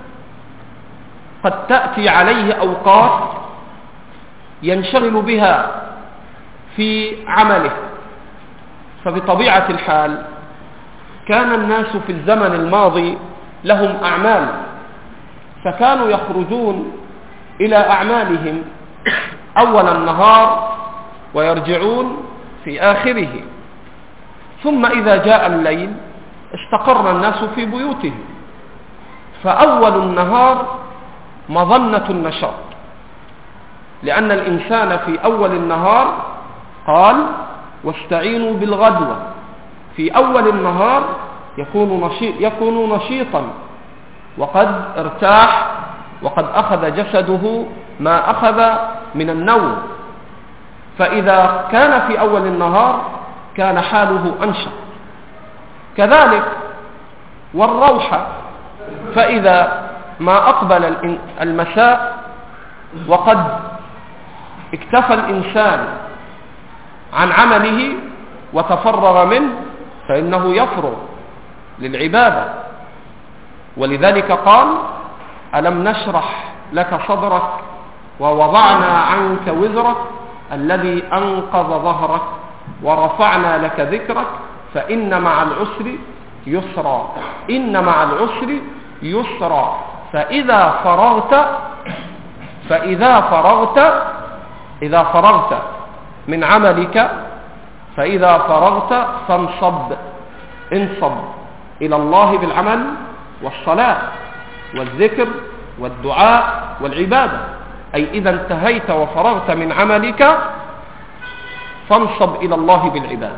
قد تأتي عليه أوقات ينشغل بها في عمله. فبطبيعة الحال كان الناس في الزمن الماضي لهم أعمال، فكانوا يخرجون إلى أعمالهم أول النهار ويرجعون في آخره، ثم إذا جاء الليل استقر الناس في بيوتهم. فأول النهار مظنة النشاط، لأن الإنسان في أول النهار قال: واستعينوا بالغدوة. في أول النهار يكون نشيطا، وقد ارتاح، وقد أخذ جسده ما أخذ من النوم. فإذا كان في أول النهار كان حاله أنشط. كذلك والروحة، فإذا ما أقبل المساء وقد اكتفى الإنسان عن عمله وتفرغ منه، فإنه يفرغ للعبادة. ولذلك قال: ألم نشرح لك صدرك ووضعنا عنك وزرك الذي أنقض ظهرك ورفعنا لك ذكرك فإن مع العسر يسرا، إن مع العسر يسرا، فإذا فرغت من عملك، فإذا فرغت انصب إلى الله بالعمل والصلاة والذكر والدعاء والعبادة. أي إذا انتهيت وفرغت من عملك فانصب إلى الله بالعبادة.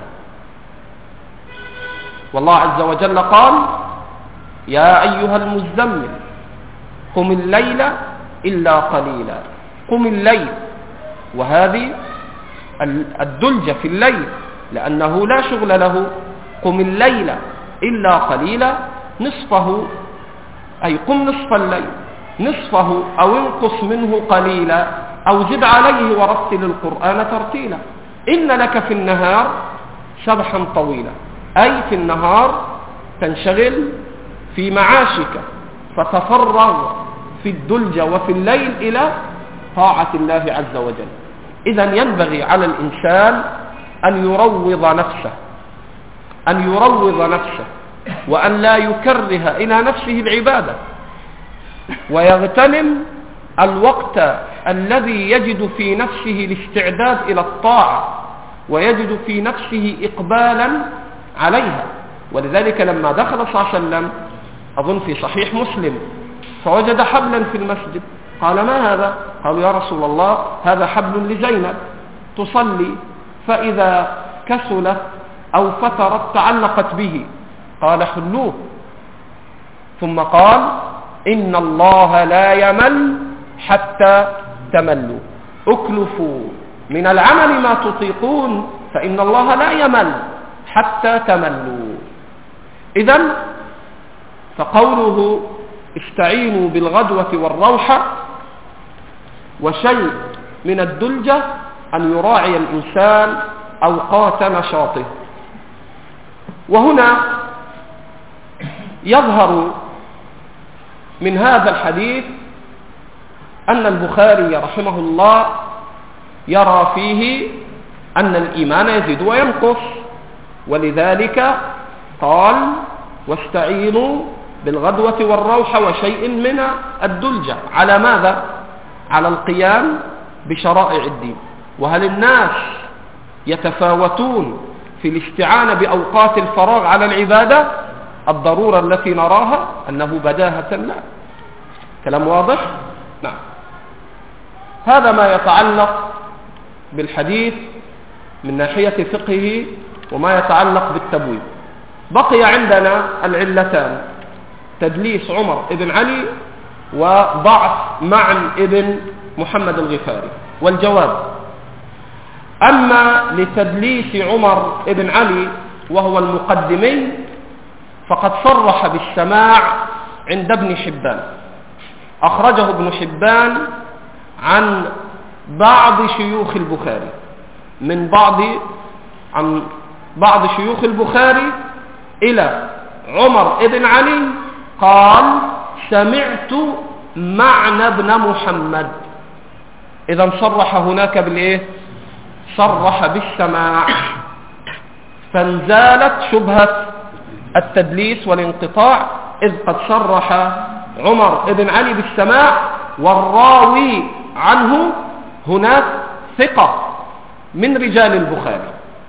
والله عز وجل قال: يا أيها المزمل قم الليل إلا قليلا. قم الليل، وهذه الدلجة في الليل لأنه لا شغل له. قم الليل إلا قليلا، نصفه، أي قم نصف الليل، نصفه أو انقص منه قليلا، أو زد عليه ورتل القرآن ترتيلا. إن لك في النهار سبحا طويلا، أي في النهار تنشغل في معاشك، فتفرغ في الدلجة وفي الليل إلى طاعة الله عز وجل. إذن ينبغي على الإنسان أن يروض نفسه وأن لا يكره إلى نفسه العبادة، ويغتنم الوقت الذي يجد في نفسه الاستعداد إلى الطاعة، ويجد في نفسه إقبالا عليها. ولذلك لما دخل صلى الله عليه وسلم أظن في صحيح مسلم فوجد حبلا في المسجد، قال: ما هذا؟ قالوا: يا رسول الله هذا حبل لزينب تصلي، فإذا كسلت أو فترت تعلقت به. قال: حلوه. ثم قال: إن الله لا يمل حتى تملوا، اكلفوا من العمل ما تطيقون فإن الله لا يمل حتى تملوا. إذن فقوله استعينوا بالغدوة والروحة وشيء من الدلجة أن يراعي الإنسان أوقات نشاطه. وهنا يظهر من هذا الحديث أن البخاري رحمه الله يرى فيه أن الإيمان يزيد وينقص، ولذلك قال: واستعينوا بالغدوة والروح وشيء من الدلجة. على ماذا؟ على القيام بشرائع الدين. وهل الناس يتفاوتون في الاستعانة بأوقات الفراغ على العبادة؟ الضرورة التي نراها أنه بداهة لا. كلام واضح؟ نعم. هذا ما يتعلق بالحديث من ناحية فقهه وما يتعلق بالتبويب. بقي عندنا العلتان: تدليس عمر بن علي وضعف معن ابن محمد الغفاري. والجواب: أما لتدليس عمر بن علي وهو المقدمي فقد صرح بالسماع عند ابن حبان، أخرجه ابن حبان عن بعض شيوخ البخاري، عن بعض شيوخ البخاري إلى عمر بن علي قال: سمعت معنى ابن محمد. إذا صرح هناك بالإيه؟ صرح بالسماع، فانزالت شبهة التدليس والانقطاع، إذ قد صرح عمر بن علي بالسماع، والراوي عنه هناك ثقة من رجال البخاري.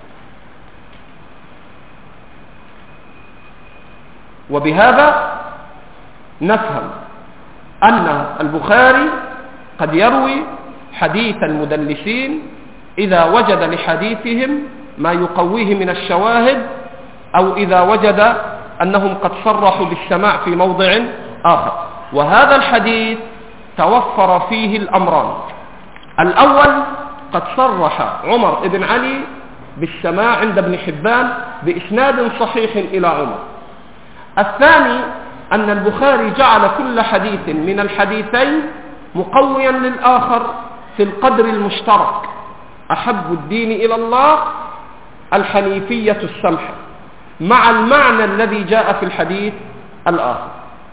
وبهذا نفهم أن البخاري قد يروي حديث المدلسين إذا وجد لحديثهم ما يقويه من الشواهد، أو إذا وجد أنهم قد صرحوا بالسماع في موضع آخر. وهذا الحديث توفر فيه الأمران: الأول قد صرح عمر بن علي بالسماع عند ابن حبان بإسناد صحيح إلى عمر. الثاني أن البخاري جعل كل حديث من الحديثين مقويا للآخر في القدر المشترك: أحب الدين إلى الله الحنيفية السمحة، مع المعنى الذي جاء في الحديث الآخر.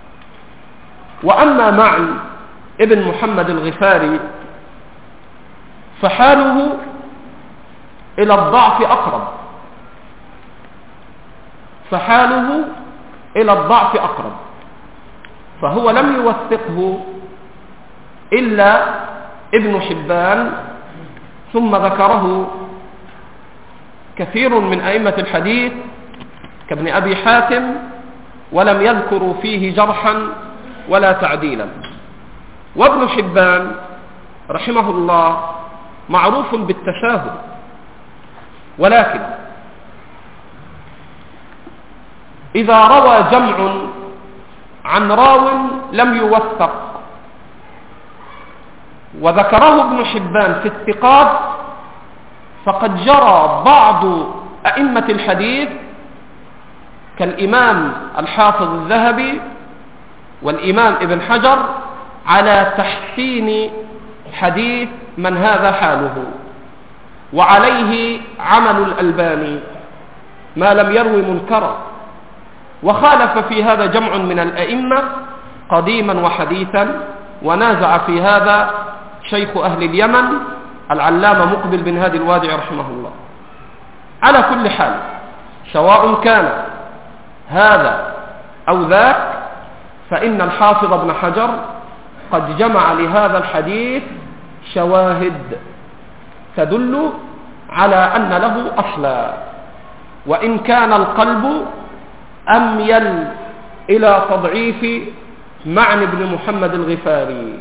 وأما معن ابن محمد الغفاري فحاله إلى الضعف أقرب، فهو لم يوثقه إلا ابن حبان، ثم ذكره كثير من أئمة الحديث كابن أبي حاتم، ولم يذكروا فيه جرحا ولا تعديلا. وابن حبان رحمه الله معروف بالتشاهد، ولكن إذا روى جمع عن راو لم يوثق وذكره ابن حبان في الثقات، فقد جرى بعض أئمة الحديث كالإمام الحافظ الذهبي والإمام ابن حجر على تحسين حديث من هذا حاله، وعليه عمل الألباني ما لم يروي منكرا. وخالف في هذا جمع من الأئمة قديما وحديثا، ونازع في هذا شيخ أهل اليمن العلامة مقبل بن هادي الوادع رحمه الله. على كل حال، سواء كان هذا أو ذاك، فإن الحافظ ابن حجر قد جمع لهذا الحديث شواهد تدل على أن له أصلا، وإن كان القلب أميل إلى تضعيف معن بن محمد الغفاري.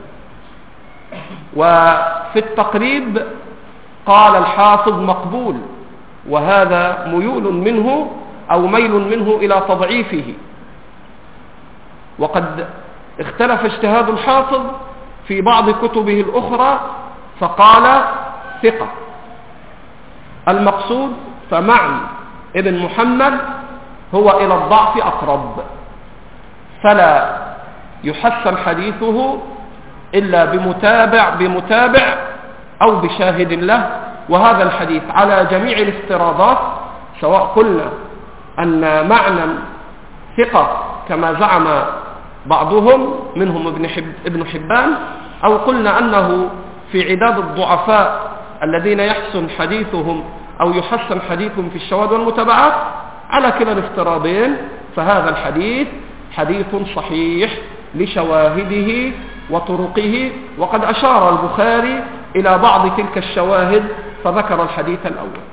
وفي التقريب قال الحافظ مقبول، وهذا ميول منه أو ميل منه إلى تضعيفه. وقد اختلف اجتهاد الحافظ في بعض كتبه الأخرى فقال ثقة. المقصود فمعن ابن محمد هو إلى الضعف أقرب، فلا يحسن حديثه إلا بمتابع أو بشاهد له. وهذا الحديث على جميع الافتراضات، سواء قلنا أن معنى ثقة كما زعم بعضهم منهم ابن حبان، أو قلنا أنه في عداد الضعفاء الذين يحسن حديثهم أو يحسن حديثهم في الشواذ والمتابعات، على كلا الافتراضين فهذا الحديث حديث صحيح لشواهده وطرقه، وقد أشار البخاري إلى بعض تلك الشواهد فذكر الحديث الأول.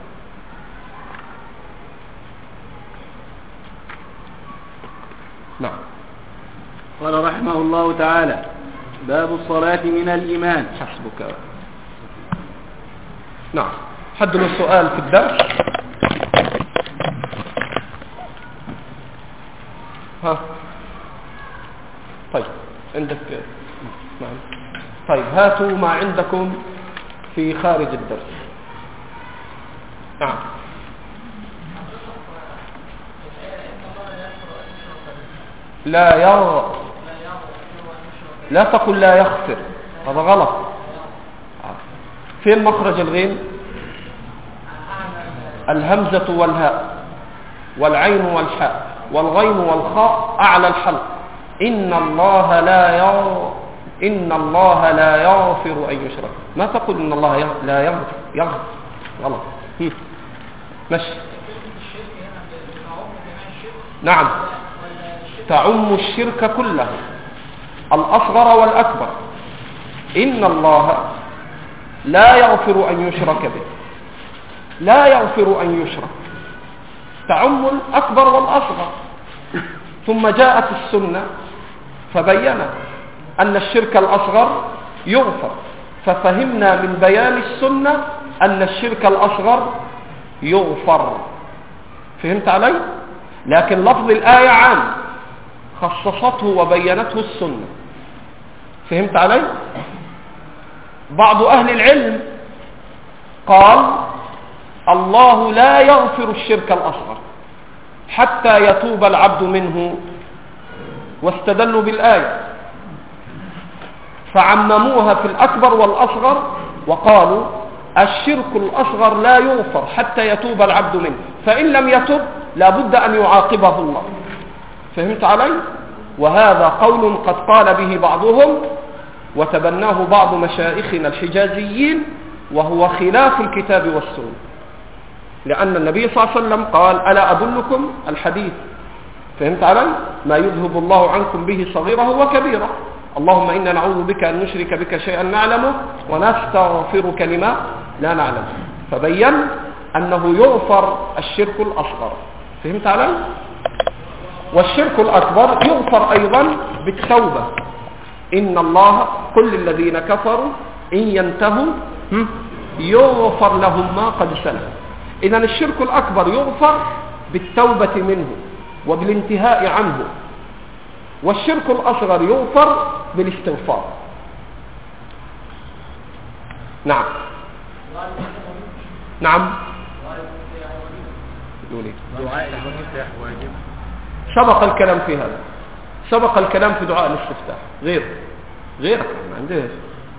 نعم. قال رحمه الله تعالى: باب الصلاة من الإيمان. حسبك. نعم. حد له سؤال في الدرس؟ ها؟ طيب عندك؟ نعم. طيب هاتوا ما عندكم في خارج الدرس. نعم. لا تقل لا يغفر، هذا غلط. فين مخرج الغين؟ الهمزة والهاء والعين والحاء والغين والخاء أعلى الحلق. إن الله لا يغفر أن يشرك. ما تقول إن الله لا يغفر، غلط. ماشي. نعم، تعم الشرك كله، الأصغر والأكبر. إن الله لا يغفر أن يشرك به، لا يغفر أن يشرك، تعم الأكبر والأصغر. ثم جاءت السنة فبينت أن الشرك الأصغر يغفر، ففهمنا من بيان السنة أن الشرك الأصغر يغفر. فهمت علي؟ لكن لفظ الآية عام، خصصته وبينته السنة. فهمت علي؟ بعض أهل العلم قال الله لا يغفر الشرك الأصغر حتى يتوب العبد منه، واستدلوا بالآية فعمموها في الأكبر والأصغر، وقالوا الشرك الأصغر لا يغفر حتى يتوب العبد منه، فإن لم يتب لابد أن يعاقبه الله. فهمت علي؟ وهذا قول قد قال به بعضهم وتبناه بعض مشايخنا الحجازيين، وهو خلاف الكتاب والسنة، لأن النبي صلى الله عليه وسلم قال ألا أدلكم الحديث. فهمت علي؟ ما يذهب الله عنكم به صغيره وكبيره. اللهم إنا نعوذ بك أن نشرك بك شيئا نعلمه ونستغفرك لما لا نعلم. فبين أنه يغفر الشرك الأصغر. فهمت علي؟ والشرك الأكبر يغفر أيضا بالتوبة. إن الله كل الذين كفروا إن ينتهوا يغفر لهم ما قد سلف. إذن الشرك الأكبر يغفر بالتوبة منه وبالانتهاء عنه، والشرك الأصغر يغفر بالاستغفار. نعم. نعم. سبق الكلام في هذا، سبق الكلام في دعاء الاستفتاح. غير ما عندهش.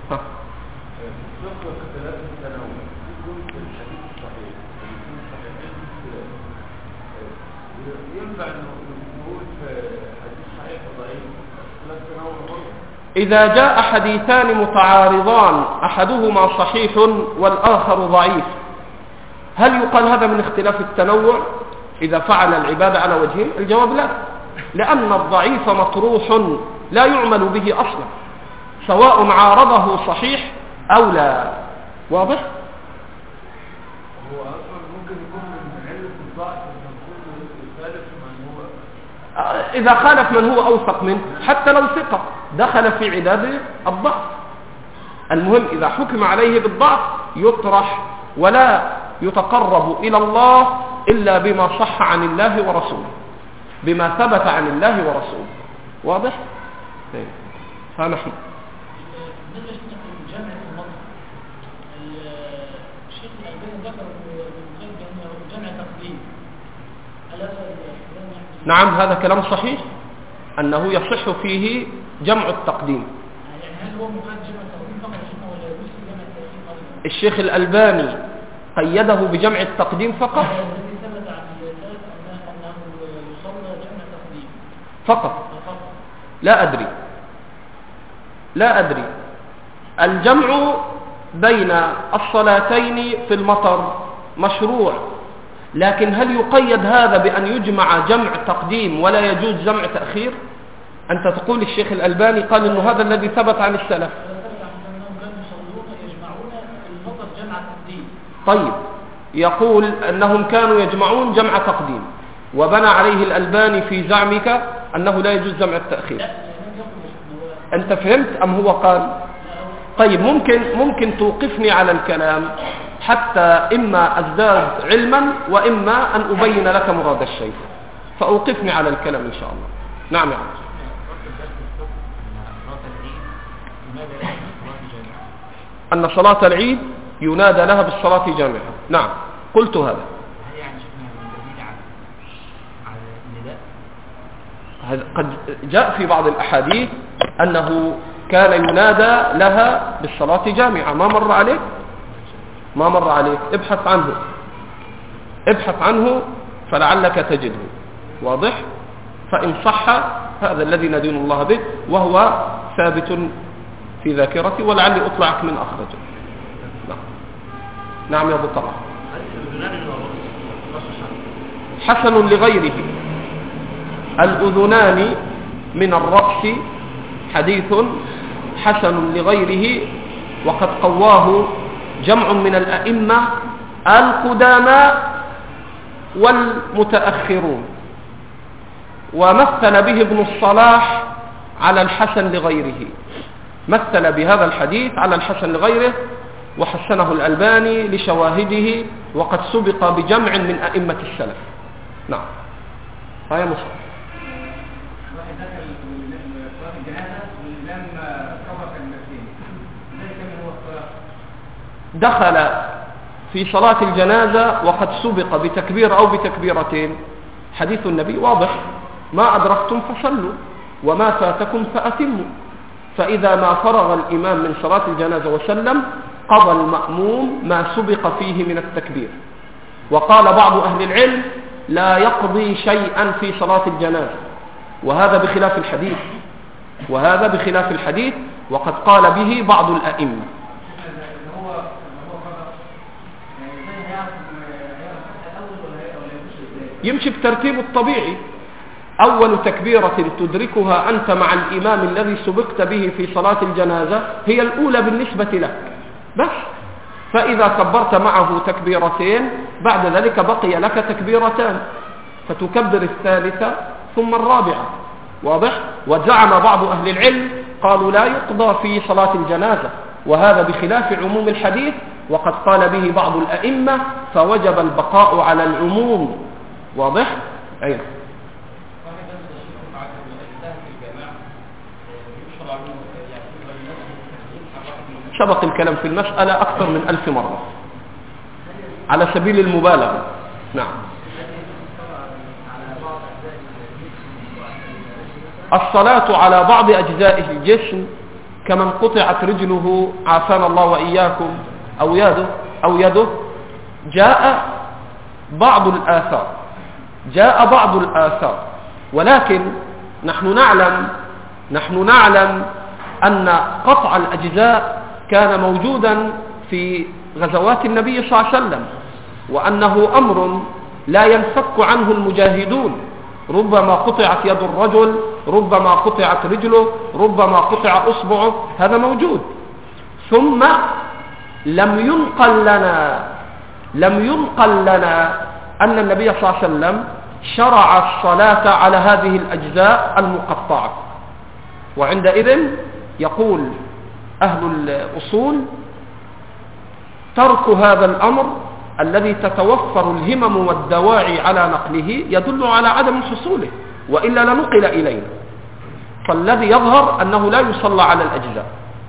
إذا جاء حديثان متعارضان أحدهما صحيح والآخر ضعيف، هل يقال هذا من اختلاف التنوع إذا فعل العبادة على وجهين؟ الجواب لا، لأن الضعيف مطروح لا يعمل به أصلا، سواء عارضه صحيح أو لا. واضح؟ هو أصلا ممكن يكون من علة الضعف يخالف من هو، إذا خالف من هو أوثق منه حتى لو ثقة دخل في عداد الضعف. المهم إذا حكم عليه بالضعف يطرح ولا يتقرب إلى الله إلا بما صح عن الله ورسوله، بما ثبت عن الله ورسوله. واضح؟ فنحن نعم، هذا كلام صحيح أنه يصح فيه جمع التقديم. الشيخ الألباني قيده بجمع التقديم فقط، لا أدري. الجمع بين الصلاتين في المطر مشروع، لكن هل يقيد هذا بأن يجمع جمع تقديم ولا يجوز جمع تأخير؟ أنت تقول الشيخ الألباني قال إنه هذا الذي ثبت عن السلف. طيب، يقول أنهم كانوا يجمعون جمع تقديم، وبنى عليه الألباني في زعمك أنه لا يجوز جمع التأخير. أنت فهمت أم هو قال؟ طيب، ممكن توقفني على الكلام حتى إما أزداد علما وإما أن أبين لك مراد الشيخ، فأوقفني على الكلام إن شاء الله. نعم يا عم. أن صلاة العيد ينادى لها بالصلاة جامعة. نعم، قلت هذا. قد جاء في بعض الأحاديث أنه كان ينادى لها بالصلاة جامعة. ما مر عليك؟ ما مر عليك، ابحث عنه فلعلك تجده. واضح؟ فإن صح هذا الذي ندين الله به، وهو ثابت في ذاكرتي، ولعلي أطلعك من أخرجه. نعم يا أبو طلع. حسن لغيره. الأذنان من الرأس حديث حسن لغيره، وقد قواه جمع من الأئمة القدامى والمتأخرون، ومثل به ابن الصلاح على الحسن لغيره، مثل بهذا الحديث على الحسن لغيره، وحسنه الألباني لشواهده، وقد سبق بجمع من أئمة السلف. نعم. هيا مصر. دخل في صلاة الجنازة وقد سبق بتكبير أو بتكبيرتين. حديث النبي واضح: ما أدركتم فصلوا وما فاتكم فأتموا. فإذا ما فرغ الإمام من صلاة الجنازة وسلم، قضى المأموم ما سبق فيه من التكبير. وقال بعض أهل العلم: لا يقضي شيئا في صلاة الجنازة، وهذا بخلاف الحديث، وقد قال به بعض الأئمة. يمشي بترتيب الطبيعي. أول تكبيرة تدركها أنت مع الإمام الذي سبقت به في صلاة الجنازة هي الأولى بالنسبة لك بس. فإذا كبرت معه تكبيرتين، بعد ذلك بقي لك تكبيرتان، فتكبر الثالثة ثم الرابعة. واضح؟ وزعم بعض أهل العلم قالوا لا يقضى في صلاة الجنازة، وهذا بخلاف عموم الحديث، وقد قال به بعض الأئمة، فوجب البقاء على العموم. واضح؟ أيضا سبق الكلام في المسألة أكثر من 1000 مرة على سبيل المبالغة. نعم. الصلاة على بعض أجزاء الجسم كمن قطعت رجله عافانا الله وإياكم أو يده جاء بعض الآثار، ولكن نحن نعلم أن قطع الأجزاء كان موجودا في غزوات النبي صلى الله عليه وسلم، وأنه أمر لا ينفك عنه المجاهدون. ربما قطعت يد الرجل، ربما قطعت رجله، ربما قطع أصبعه، هذا موجود. ثم لم ينقل لنا أن النبي صلى الله عليه وسلم شرع الصلاة على هذه الأجزاء المقطعة. وعندئذ يقول أهل الأصول: ترك هذا الأمر الذي تتوفر الهمم والدواعي على نقله يدل على عدم حصوله، وإلا لنقل إلينا. فالذي يظهر أنه لا يصلى على الأجزاء.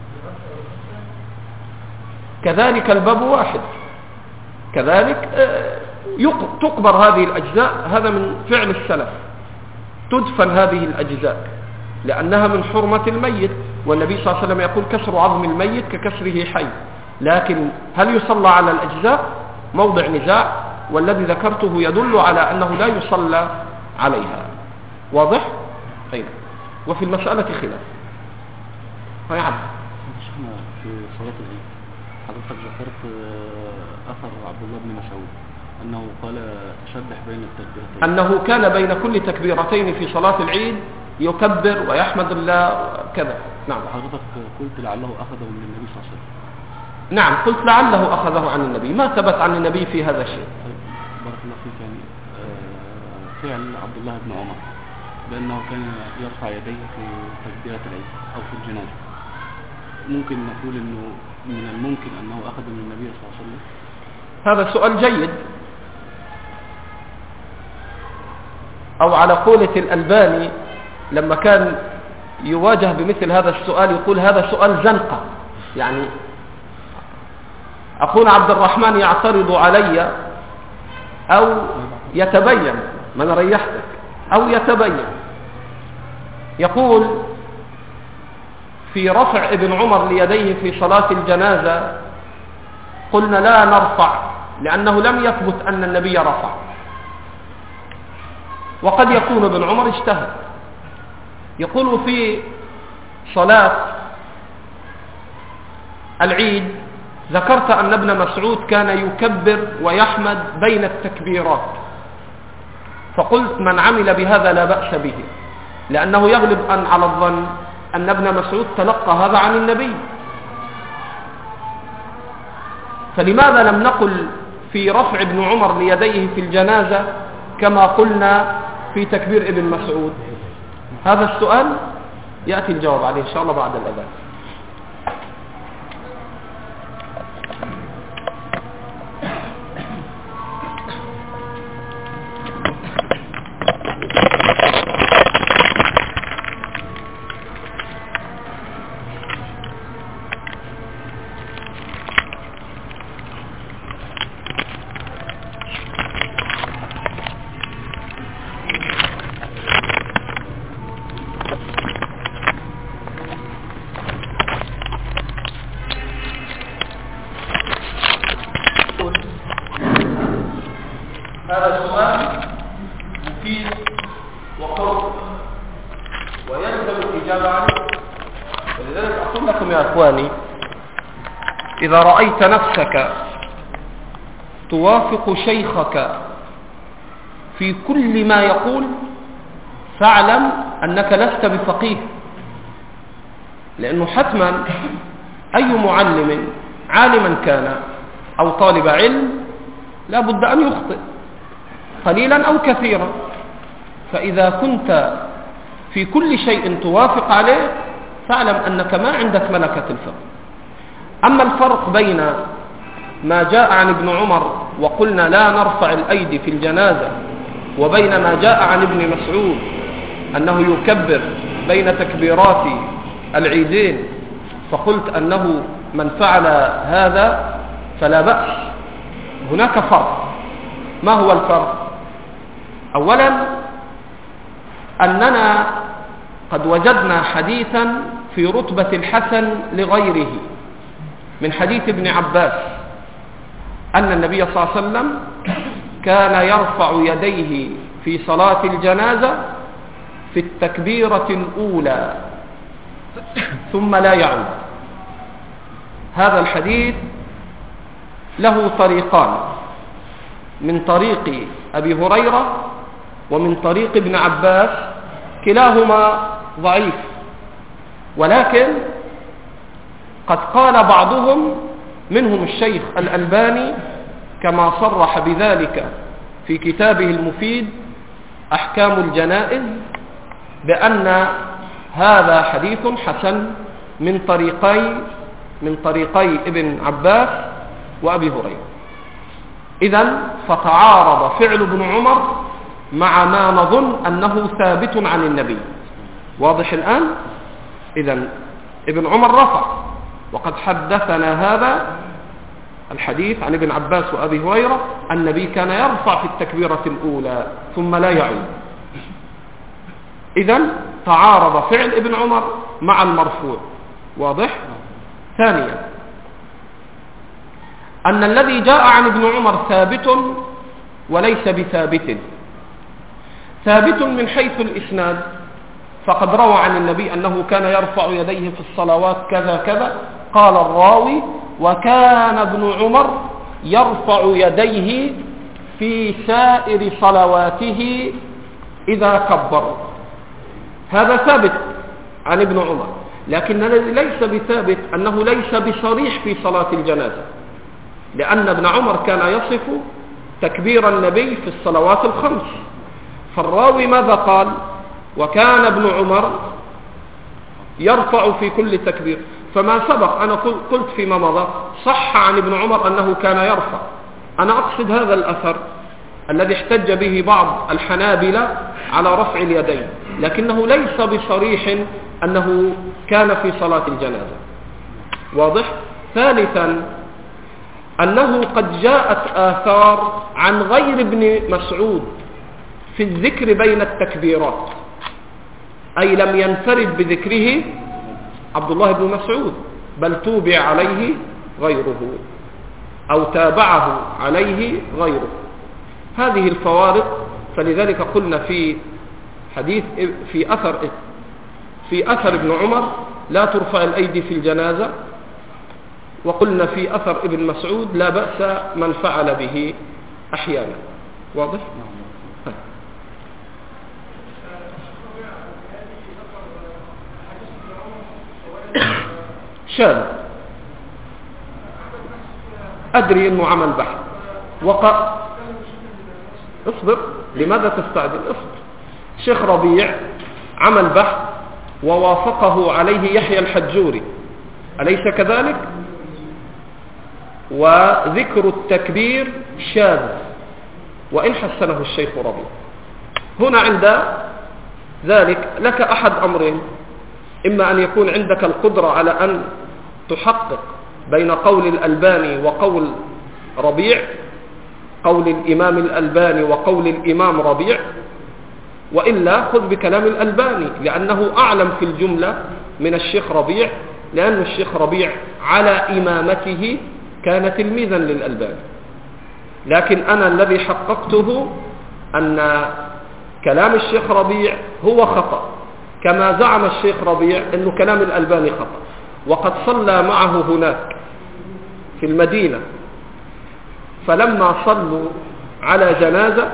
كذلك الباب واحد، كذلك تقبر هذه الأجزاء، هذا من فعل السلف، تدفن هذه الأجزاء لأنها من حرمة الميت، والنبي صلى الله عليه وسلم يقول: كسر عظم الميت ككسره حي. لكن هل يصلى على الأجزاء؟ موضع نزاع، والذي ذكرته يدل على أنه لا يصلى عليها. واضح؟ أيضا. وفي المسألة خلاف. هيا عبد شيخنا، في صلاة العيد حضرتك ذكرت أثر عبد الله بن مسعود أنه قال شبح بين التكبيرتين، أنه كان بين كل تكبيرتين في صلاة العيد يكبر ويحمد الله كذا. نعم. حضرتك قلت لعله أخذه من النبي صلى الله عليه وسلم. نعم قلت لعله أخذه عن النبي، ما ثبت عن النبي في هذا الشيء. بارك الله فيك. يعني فعل عبد الله بن عمر بأنه كان يرفع يديه في تكبيرة العيد أو في الجنازة، ممكن نقول أنه من الممكن أنه أخذ من النبي صلى الله عليه وسلم؟ هذا سؤال جيد، أو على قولة الألباني لما كان يواجه بمثل هذا السؤال يقول هذا سؤال زنقة. يعني أخونا عبد الرحمن يعترض علي أو يتبين، من ريحتك، أو يتبين، يقول في رفع ابن عمر ليديه في صلاة الجنازة قلنا لا نرفع لأنه لم يثبت أن النبي رفع، وقد يكون ابن عمر اجتهد. يقول في صلاة العيد ذكرت أن ابن مسعود كان يكبر ويحمد بين التكبيرات، فقلت من عمل بهذا لا بأس به، لأنه يغلب أن على الظن أن ابن مسعود تلقى هذا عن النبي. فلماذا لم نقل في رفع ابن عمر ليديه في الجنازة كما قلنا في تكبير ابن مسعود؟ هذا السؤال يأتي الجواب عليه إن شاء الله بعد الأذان. هذا السؤال مفيد وقرب ويلزم الإجابة عليه، ولذلك أقول لكم يا أخواني إذا رأيت نفسك توافق شيخك في كل ما يقول فاعلم أنك لست بفقيه، لأنه حتما أي معلم عالما كان أو طالب علم لا بد أن يخطئ قليلا أو كثيرا، فإذا كنت في كل شيء توافق عليه فاعلم أنك ما عندك ملكة الفقه. أما الفرق بين ما جاء عن ابن عمر وقلنا لا نرفع الأيدي في الجنازة وبين ما جاء عن ابن مسعود أنه يكبر بين تكبيرات العيدين فقلت أنه من فعل هذا فلا بأس، هناك فرق. ما هو الفرق؟ أولا أننا قد وجدنا حديثا في رتبة الحسن لغيره من حديث ابن عباس أن النبي صلى الله عليه وسلم كان يرفع يديه في صلاة الجنازة في التكبيرة الأولى ثم لا يعود. هذا الحديث له طريقان، من طريق أبي هريرة ومن طريق ابن عباس، كلاهما ضعيف، ولكن قد قال بعضهم منهم الشيخ الألباني كما صرح بذلك في كتابه المفيد أحكام الجنائز بأن هذا حديث حسن من طريقي ابن عباس وأبي هريرة. إذن فتعارض فعل ابن عمر مع ما نظن أنه ثابت عن النبي. واضح الآن؟ إذن ابن عمر رفع، وقد حدثنا هذا الحديث عن ابن عباس وأبي هريرة النبي كان يرفع في التكبيرة الأولى ثم لا يعود. إذن تعارض فعل ابن عمر مع المرفوع. واضح؟ ثانيا أن الذي جاء عن ابن عمر ثابت وليس بثابت. ثابت من حيث الإسناد، فقد روى عن النبي أنه كان يرفع يديه في الصلوات كذا كذا، قال الراوي وكان ابن عمر يرفع يديه في سائر صلواته إذا كبر. هذا ثابت عن ابن عمر، لكن ليس بثابت أنه ليس بصريح في صلاة الجنازة، لأن ابن عمر كان يصف تكبير النبي في الصلوات الخمس. فالراوي ماذا قال؟ وكان ابن عمر يرفع في كل تكبير. فما سبق أنا قلت فيما مضى صح عن ابن عمر أنه كان يرفع. أنا أقصد هذا الأثر الذي احتج به بعض الحنابلة على رفع اليدين، لكنه ليس بصريح أنه كان في صلاة الجنازة. واضح؟ ثالثا أنه قد جاءت آثار عن غير ابن مسعود في الذكر بين التكبيرات، أي لم ينفرد بذكره عبد الله بن مسعود، بل توبع عليه غيره أو تابعه عليه غيره. هذه الفوارق. فلذلك قلنا في حديث في أثر ابن عمر لا ترفع الأيدي في الجنازة، وقلنا في أثر ابن مسعود لا بأس من فعل به أحيانا. واضح؟ شاذ. أدري أنه عمل بحث اصبر، لماذا تستعجل؟ اصبر. شيخ ربيع عمل بحث ووافقه عليه يحيى الحجوري، أليس كذلك؟ وذكر التكبير شاذ وإن حسنه الشيخ ربيع. هنا عند ذلك لك أحد أمرين: إما أن يكون عندك القدرة على أن تحقق بين قول الألباني وقول ربيع، قول الإمام الألباني وقول الإمام ربيع، وإلا خذ بكلام الألباني لأنه أعلم في الجملة من الشيخ ربيع، لأن الشيخ ربيع على إمامته كان تلميذا للألباني. لكن أنا الذي حققته أن كلام الشيخ ربيع هو خطأ، كما زعم الشيخ ربيع أن كلام الألباني خطأ. وقد صلى معه هناك في المدينة، فلما صلوا على جنازة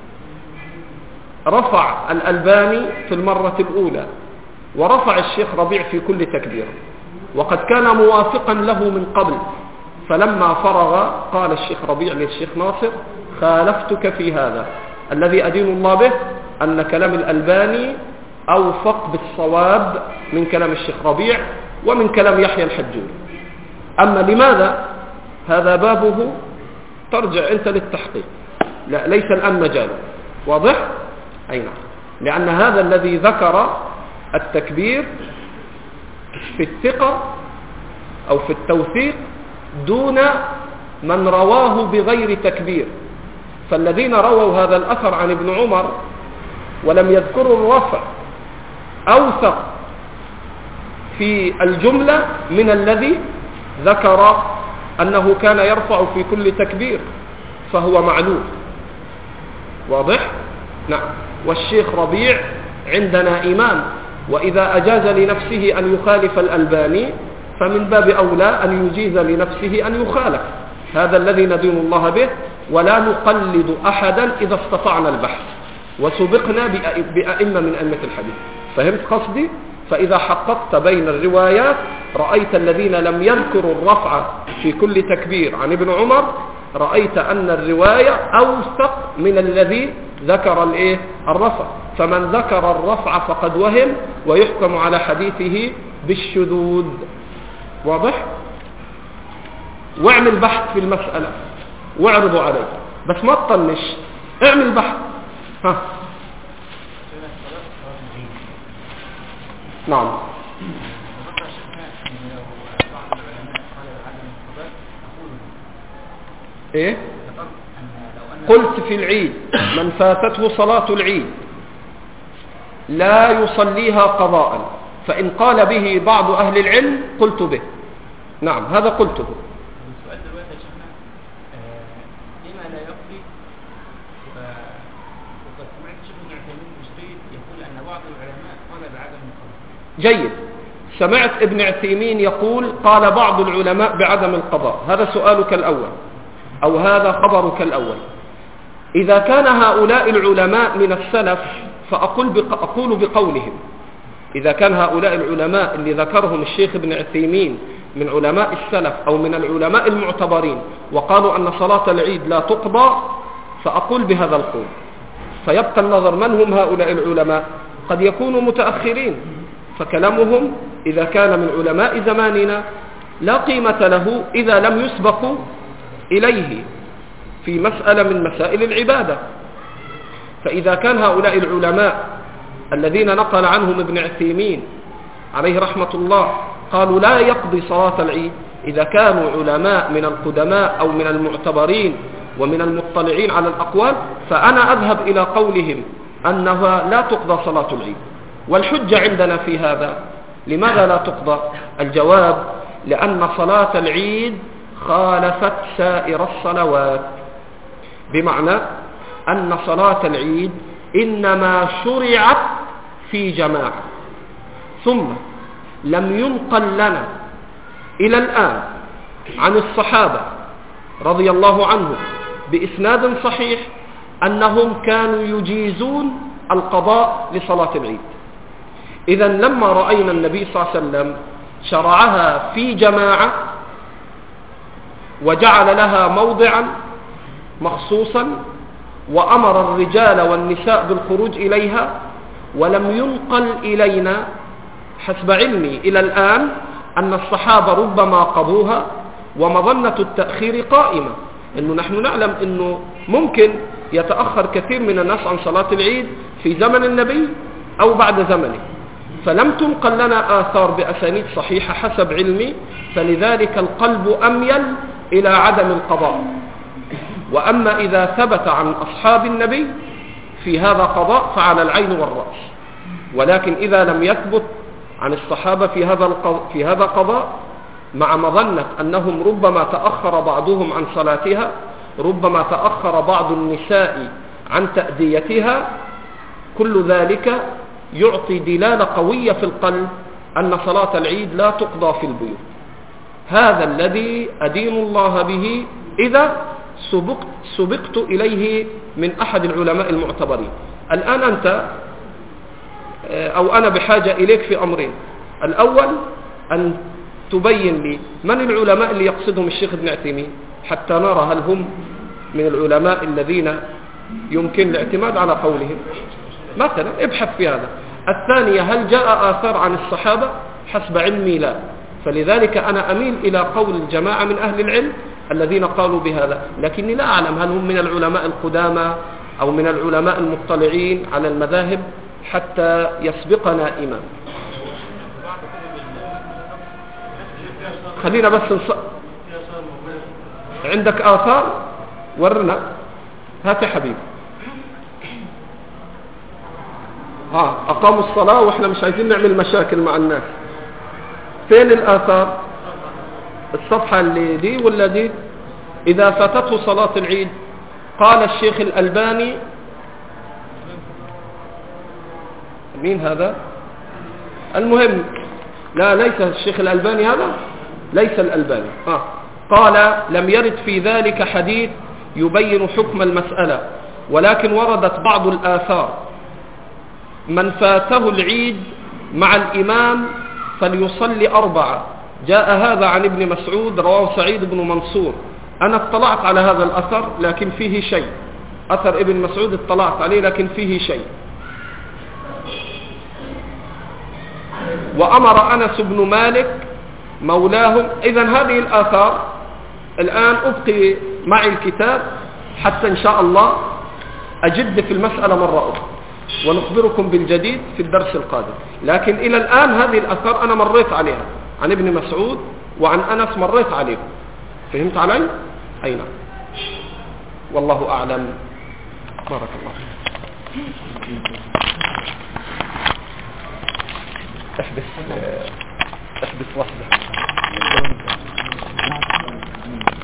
رفع الألباني في المرة الأولى، ورفع الشيخ ربيع في كل تكبير، وقد كان موافقا له من قبل. فلما فرغ قال الشيخ ربيع للشيخ ناصر: خالفتك في هذا، الذي أدين الله به أن كلام الألباني أوفق بالصواب من كلام الشيخ ربيع ومن كلام يحيى الحجوري. أما لماذا؟ هذا بابه، ترجع أنت للتحقيق، لا ليس الآن مجاله. واضح؟ أي نعم. لأن هذا الذي ذكر التكبير في الثقة أو في التوثيق دون من رواه بغير تكبير. فالذين رووا هذا الأثر عن ابن عمر ولم يذكروا الرفع أوثق في الجملة من الذي ذكر أنه كان يرفع في كل تكبير، فهو معلوم. واضح؟ نعم. والشيخ ربيع عندنا إمام، وإذا أجاز لنفسه أن يخالف الألباني فمن باب أولى أن يجيز لنفسه أن يخالف. هذا الذي ندين الله به، ولا نقلد أحدا إذا استطعنا البحث، وسبقنا بأئمة من أئمة الحديث. فهمت قصدي؟ فإذا حققت بين الروايات رأيت الذين لم يذكروا الرفع في كل تكبير عن ابن عمر، رأيت أن الرواية أوثق من الذي ذكر الرفع. فمن ذكر الرفع فقد وهم، ويحكم على حديثه بالشذوذ. واضح؟ واعمل بحث في المسألة واعرضوا عليه، بس ما تطنش، اعمل بحث. ها. نعم. ايه؟ قلت في العيد من فاتته صلاة العيد لا يصليها قضاء، فإن قال به بعض أهل العلم قلت به. نعم، هذا قلته. السؤال دلوقتي يا شيخنا، لما لا يقضي؟ وقد سمعت شيخ ابن عثيمين المشري يقول أن بعض العلماء قال بعدم القضاء. جيد. سمعت ابن عثيمين يقول قال بعض العلماء بعدم القضاء. هذا سؤالك الأول، أو هذا خبرك الأول. إذا كان هؤلاء العلماء من السلف فأقول بقولهم. إذا كان هؤلاء العلماء اللي ذكرهم الشيخ ابن عثيمين من علماء السلف أو من العلماء المعتبرين وقالوا أن صلاة العيد لا تقضى، فأقول بهذا القول. فيبقى النظر من هم هؤلاء العلماء، قد يكونوا متأخرين، فكلامهم إذا كان من علماء زماننا لا قيمة له إذا لم يسبقوا إليه في مسألة من مسائل العبادة. فإذا كان هؤلاء العلماء الذين نقل عنهم ابن عثيمين عليه رحمة الله قالوا لا يقضي صلاة العيد، إذا كانوا علماء من القدماء أو من المعتبرين ومن المطلعين على الأقوال، فأنا أذهب إلى قولهم أنها لا تقضى صلاة العيد. والحجة عندنا في هذا، لماذا لا تقضى؟ الجواب: لأن صلاة العيد خالفت سائر الصلوات، بمعنى أن صلاة العيد إنما شرعت في جماعة، ثم لم ينقل لنا إلى الآن عن الصحابة رضي الله عنهم بإسناد صحيح أنهم كانوا يجيزون القضاء لصلاة العيد. إذن لما رأينا النبي صلى الله عليه وسلم شرعها في جماعة وجعل لها موضعا مخصوصا وأمر الرجال والنساء بالخروج إليها، ولم ينقل إلينا حسب علمي إلى الآن أن الصحابة ربما قضوها، ومظنة التأخير قائمة، إنه نحن نعلم إنه ممكن يتأخر كثير من الناس عن صلاة العيد في زمن النبي أو بعد زمنه، فلم تنقل لنا آثار بأسانيد صحيحة حسب علمي، فلذلك القلب أميل إلى عدم القضاء. وأما إذا ثبت عن أصحاب النبي في هذا قضاء فعلى العين والرأس، ولكن إذا لم يثبت عن الصحابة في هذا قضاء، مع مظنة أنهم ربما تأخر بعضهم عن صلاتها، ربما تأخر بعض النساء عن تأديتها، كل ذلك يعطي دلالة قوية في القلب أن صلاة العيد لا تقضى في البيوت. هذا الذي أدين الله به إذا سبقت إليه من أحد العلماء المعتبرين. الآن أنت أو أنا بحاجة إليك في أمرين: الأول أن تبين لي من العلماء اللي يقصدهم الشيخ ابن عثيمين حتى نرى هل هم من العلماء الذين يمكن الاعتماد على قولهم، مثلا ابحث في هذا. الثانية: هل جاء آثار عن الصحابة؟ حسب علمي لا، فلذلك أنا أميل إلى قول الجماعة من أهل العلم الذين قالوا بهذا، لكني لا أعلم هل هم من العلماء القدامى أو من العلماء المطلعين على المذاهب حتى يسبقنا إمام. خلينا بس عندك آثار ورنا، هات يا حبيبي. أقاموا الصلاة وإحنا مش عايزين نعمل مشاكل مع الناس. فين الآثار؟ الصفحة اللي دي ولا دي؟ إذا فاتته صلاة العيد قال الشيخ الألباني، مين هذا؟ المهم لا، ليس الشيخ الألباني، هذا ليس الألباني. قال: لم يرد في ذلك حديث يبين حكم المسألة، ولكن وردت بعض الآثار: من فاته العيد مع الإمام فليصلي 4. جاء هذا عن ابن مسعود، رواه سعيد بن منصور. أنا اطلعت على هذا الأثر لكن فيه شيء، أثر ابن مسعود اطلعت عليه لكن فيه شيء. وأمر أنس بن مالك مولاهم. إذن هذه الآثار الآن أبقي معي الكتاب حتى إن شاء الله أجد في المسألة مرة أخرى ونخبركم بالجديد في الدرس القادم. لكن إلى الآن هذه الآثار أنا مريت عليها عن ابن مسعود وعن أنس، مريت عليهم. فهمت علي؟ أي نعم. والله أعلم. بارك الله. احبس وحدك.